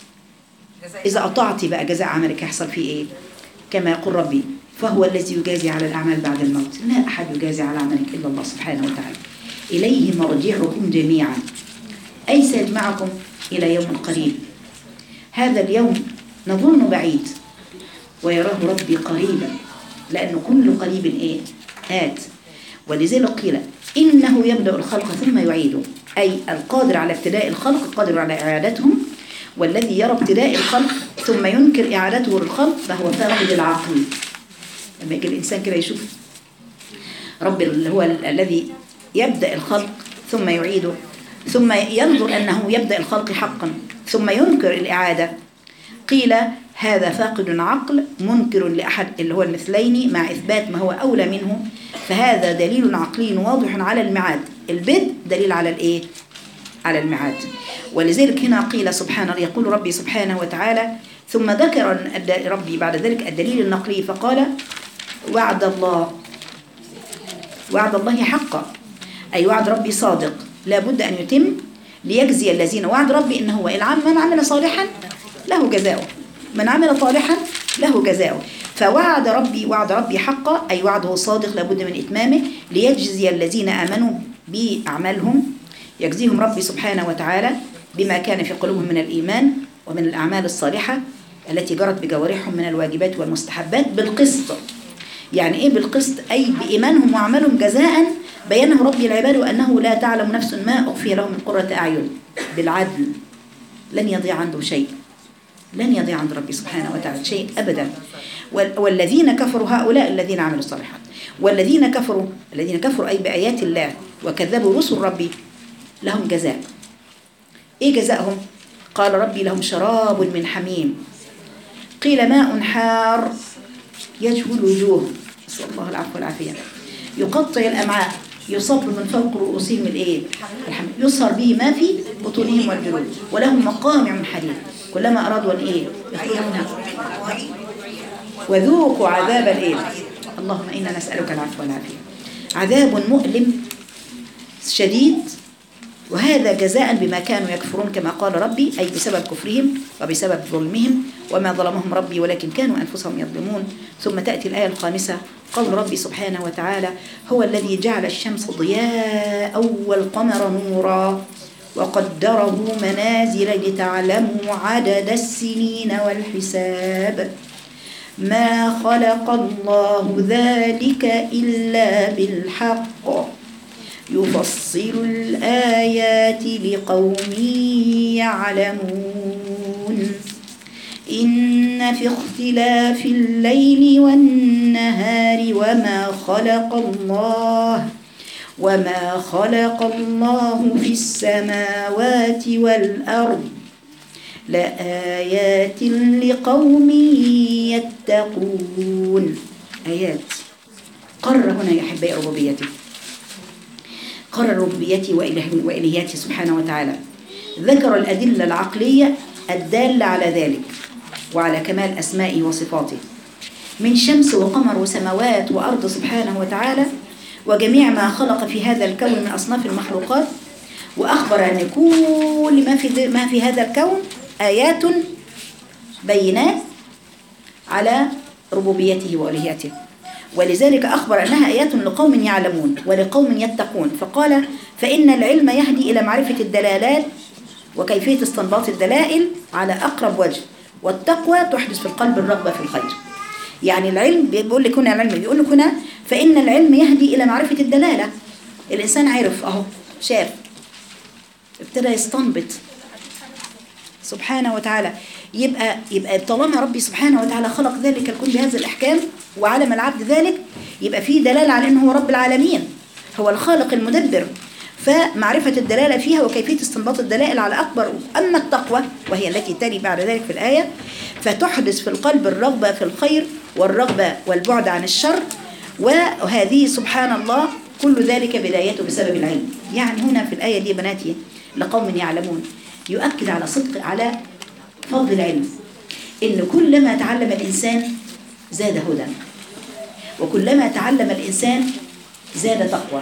إذا أطعتي بقى جزاء عملك يحصل فيه إيه؟ كما يقول ربي فهو الذي يجازي على الأعمال بعد الموت، لا أحد يجازي على عملك إلا الله سبحانه وتعالى. إليه مرجعكم جميعا، أي سيجمعكم إلى يوم قريب. هذا اليوم نظن بعيد ويراه ربي قريبا، لأنه كل قريب إيه؟ آت. ولذلك قيل إنه يبدأ الخلق ثم يعيده، أي القادر على ابتداء الخلق قادر على إعادتهم، والذي يرى ابتداء الخلق ثم ينكر إعادته للخلق فهو فاقد العقل. لما يجي الإنسان كده يشوف رب اللي هو الذي يبدأ الخلق ثم يعيده، ثم ينظر أنه يبدأ الخلق حقا ثم ينكر الإعادة، قيل هذا فاقد عقل منكر لأحد اللي هو المثلين مع إثبات ما هو أولى منه، فهذا دليل عقلي واضح على الميعاد. البدء دليل على الإيه؟ على الميعاد. ولذلك هنا قيل سبحانه، يقول ربي سبحانه وتعالى ثم ذكر ربي بعد ذلك الدليل النقلي فقال وعد الله، وعد الله حقا، أي وعد ربي صادق لا بد أن يتم ليجزي الذين، وعد ربي إنه هو العام من عمل صالحا له جزاؤه، من عمل صالحا له جزاؤه. فوعد ربي، وعد ربي حقا أي وعده صادق لابد من إتمامه ليجزي الذين آمنوا بأعمالهم، يجزيهم ربي سبحانه وتعالى بما كان في قلوبهم من الإيمان ومن الأعمال الصالحة التي جرت بجوارحهم من الواجبات والمستحبات بالقسط. يعني إيه بالقسط؟ أي بإيمانهم وعملهم جزاء بينه ربي العباد وأنه لا تعلم نفس ما أخفي لهم من قرة أعين، بالعدل. لن يضيع عنده شيء، لن يضيع عند ربي سبحانه وتعالى شيء أبدا. والذين كفروا هؤلاء الذين عملوا الصالحات، والذين كفروا الذين كفروا أي بآيات الله وكذبوا رسل ربي لهم جزاء. إيه جزاءهم؟ قال ربي لهم شراب من حميم، قيل ماء حار يجهل الوجوه، نسأل الله العفو والعافية، يقطع الأمعاء، يصب من فوق رؤوسهم الإيه؟ الحميم، يصهر به ما في بطونهم والجلود، ولهم مقامع من حديد كلما أرادوا أن إيه؟ يخرجوا منها وذوقوا عذاب الإيه؟ اللهم إنا نسألك العفو والعافية. عذاب مؤلم شديد، وهذا جزاء بما كانوا يكفرون كما قال ربي، أي بسبب كفرهم وبسبب ظلمهم، وما ظلمهم ربي ولكن كانوا أنفسهم يظلمون. ثم تأتي الآية الخامسة قول ربي سبحانه وتعالى هو الذي جعل الشمس ضياء والقمر نورا وقدره منازل لتعلموا عدد السنين والحساب ما خلق الله ذلك إلا بالحق يفصل الآيات لقوم يعلمون إن في اختلاف الليل والنهار وما خلق الله وما خلق الله في السماوات والأرض لآيات لقوم يتقون. آيات قرر هنا يا أحبائي ربوبيته، قرر ربوبيته وإلهياته سبحانه وتعالى، ذكر الأدلة العقلية الدالة على ذلك وعلى كمال أسمائه وصفاته من شمس وقمر وسماوات وأرض سبحانه وتعالى وجميع ما خلق في هذا الكون من أصناف المخلوقات، وأخبر أن كل ما في ما في هذا الكون آيات بينات على ربوبيته وإلهيته، ولذلك أخبر أنها آيات لقوم يعلمون ولقوم يتقون. فقال فإن العلم يهدي إلى معرفة الدلالات وكيفية استنباط الدلائل على أقرب وجه، والتقوى تحدث في القلب الرغبة في الخير. يعني العلم بيقول لك هنا، العلم بيقول لك هنا فإن العلم يهدي إلى معرفة الدلالة. الإنسان عرف أهو، شاف، ابتدى يستنبط سبحانه وتعالى. يبقى يبقى طالما ربي سبحانه وتعالى خلق ذلك الكون بهذه الأحكام وعلم العبد ذلك، يبقى فيه دلالة على أنه هو رب العالمين، هو الخالق المدبر، فمعرفة الدلالة فيها وكيفية استنباط الدلائل على أكبر. أما التقوى وهي التي تلي بعد ذلك في الآية فتحدث في القلب الرغبة في الخير والرغبة والبعد عن الشر، وهذه سبحان الله كل ذلك بدايته بسبب العلم. يعني هنا في الآية دي بناتي لقوم يعلمون يؤكد على صدق على فضل العلم، إن كلما تعلم الإنسان زاد هدى، وكلما تعلم الإنسان زاد تقوى،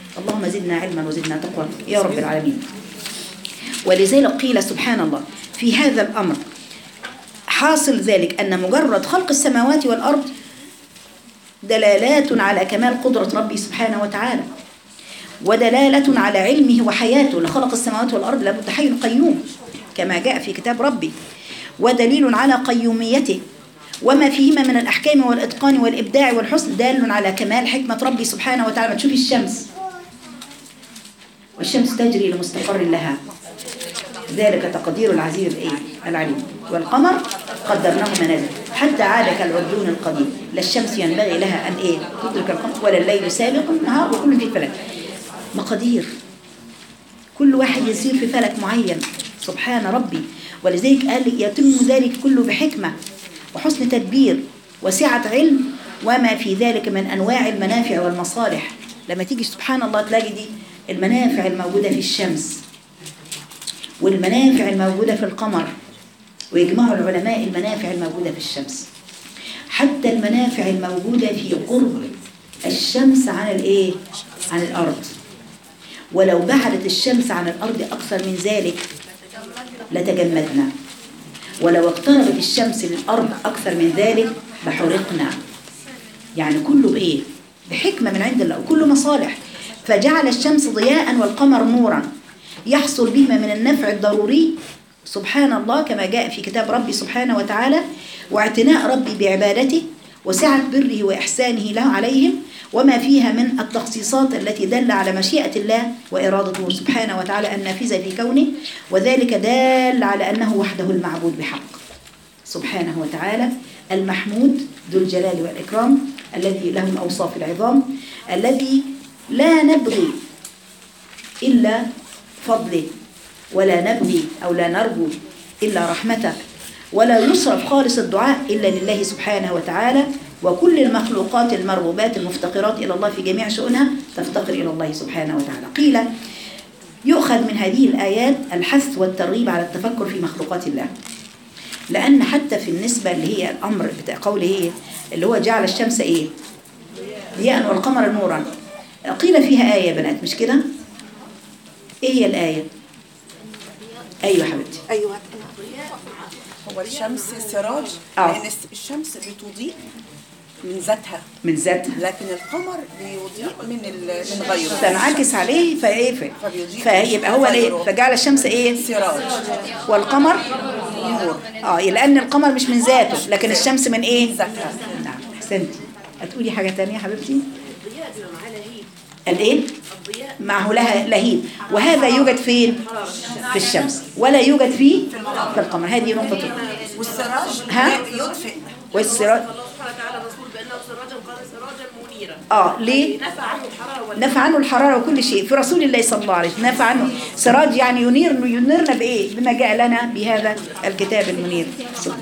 اللهم زدنا علما وزدنا تقوى يا رب العالمين. ولذلك قيل سبحان الله في هذا الأمر حاصل ذلك أن مجرد خلق السماوات والأرض دلالات على كمال قدرة ربي سبحانه وتعالى، ودلالة على علمه وحياته. لخلق السماوات والأرض لابد حي قيوم كما جاء في كتاب ربي، ودليل على قيوميته وما فيهما من الأحكام والإتقان والإبداع والحسن دال على كمال حكمة ربي سبحانه وتعالى. ما تشوفي الشمس، والشمس تجري لمستقر لها، ذلك تقدير العزيز العليم. والقمر قدرناه منازل حتى عاد كالعرجون القديم. لا الشمس ينبغي لها أن إيه تدرك القمر ولا الليل سابق النهار، وكل في فلك. مقادير، كل واحد يسير في فلك معين سبحان ربي. ولذلك قال يتم ذلك كله بحكمة وحسن تدبير وسعة علم وما في ذلك من أنواع المنافع والمصالح. لما تيجي سبحان الله تلاقي دي المنافع الموجودة في الشمس والمنافع الموجودة في القمر، ويجمعوا العلماء المنافع الموجودة في الشمس، حتى المنافع الموجودة في قرب الشمس عن الايه عن الأرض. ولو بعدت الشمس عن الأرض أكثر من ذلك لتجمدنا، ولو اقتربت الشمس للأرض أكثر من ذلك لحرقنا. يعني كله بإيه؟ بحكمة من عند الله، وكله مصالح. فجعل الشمس ضياء والقمر نورا يحصل بهما من النفع الضروري سبحان الله كما جاء في كتاب ربي سبحانه وتعالى، واعتناء ربي بعبادته وسعة بره وإحسانه له عليهم، وما فيها من التخصيصات التي دل على مشيئة الله وإرادته سبحانه وتعالى النافذة في كونه، وذلك دال على أنه وحده المعبود بحق سبحانه وتعالى المحمود ذو الجلال والإكرام الذي له الأوصاف العظام، الذي لا نبغي إلا فضله، ولا نبغي أو لا نرجو إلا رحمته، ولا يصرف خالص الدعاء إلا لله سبحانه وتعالى. وكل المخلوقات المرغوبات المفتقرات إلى الله في جميع شؤونها تفتقر إلى الله سبحانه وتعالى. قيل يؤخذ من هذه الآيات الحث والترغيب على التفكر في مخلوقات الله، لأن حتى في النسبة اللي هي الأمر بتاع قوله إيه اللي هو جعل الشمس إيه ضياء والقمر نورا، قيل فيها آية يا بنات مش كده؟ إيه هي الآية؟ أيوة حبيبتي. أيوة هو الشمس سراج، آه. لأن الشمس بتضيء من ذاتها من ذاتها، لكن القمر بيضيء من ال- من غيره، تنعكس عليه فايه ف- فبيضيء فيبقى هو الايه غيره. فجعل الشمس ايه سراج والقمر نور اه لان القمر مش من ذاته لكن الشمس من ايه ذاتها. نعم احسنتي. هتقولي حاجه تانية يا حبيبتي؟ الايه معه لها لهيب، وهذا يوجد فين في الشمس ولا يوجد فيه في القمر. هذه نقطه. والسراج ها؟ يطفئ والسراج الله سبحانه وتعالى رسول بأنه سراجا قال سراجا منيرا. اه ليه نفع عنه الحرارة وال- نفع عنه الحرارة وكل شيء في رسول الله صلى الله عليه وسلم. نفع عنه سراج يعني ينير ينيرنا بإيه؟ بما جاء لنا بهذا الكتاب المنير. جعل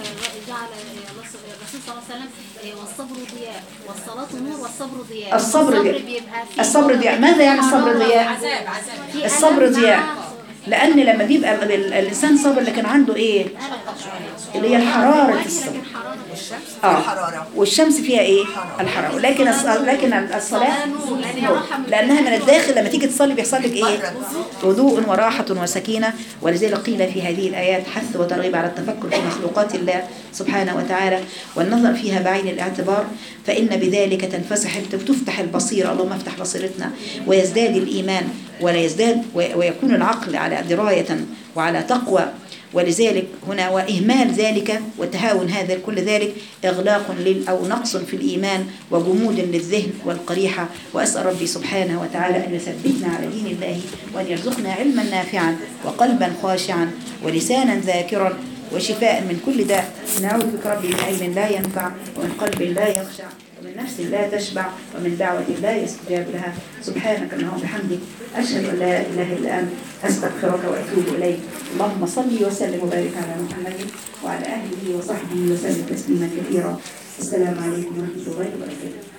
الرسول صلى الله عليه وسلم والصبر ضياء والصلاة نور والصبر ضياء. الصبر ضياء. بيبقى فيه الصبر ضياء. ماذا يعني الصبر ضياء؟ عذاب عذاب فيه الصبر ألم ضياء مع- لأن لما بيبقى ال- ال- الإنسان صبر لكن عنده إيه؟ اللي هي حرارة الصبر. اه والشمس فيها ايه الحراره، لكن الص- لكن الصلاه نور لانها من الداخل. لما تيجي تصلي بيحصل لك ايه هدوء وراحه وسكينه. ولذلك قيل في هذه الايات حث وترغيب على التفكر في مخلوقات الله سبحانه وتعالى والنظر فيها بعين الاعتبار، فان بذلك تنفسح تفتح البصيره. اللهم افتح بصيرتنا ويزداد الايمان ولا يزداد ويكون العقل على درايه وعلى تقوى. ولذلك هنا وإهمال ذلك وتهاون هذا كل ذلك إغلاق لل أو نقص في الإيمان وجمود للذهن والقريحة. وأسأل ربي سبحانه وتعالى أن يثبتنا على دين الله وأن يرزقنا علما نافعا وقلبا خاشعا ولسانا ذاكرا وشفاء من كل داء. نعوذ بك ربي من علم لا ينفع ومن قلب لا يخشع ومن نفس لا تشبع ومن دعوة لا يستجاب لها. سبحانك اللهم وبحمدك أشهد أن لا إله إلا أنت أستغفرك وأتوب إليك. اللهم صل وسلم وبارك على محمد وعلى أهله وصحبه وسلم تسليما كثيرا. السلام عليكم ورحمة الله وبركاته.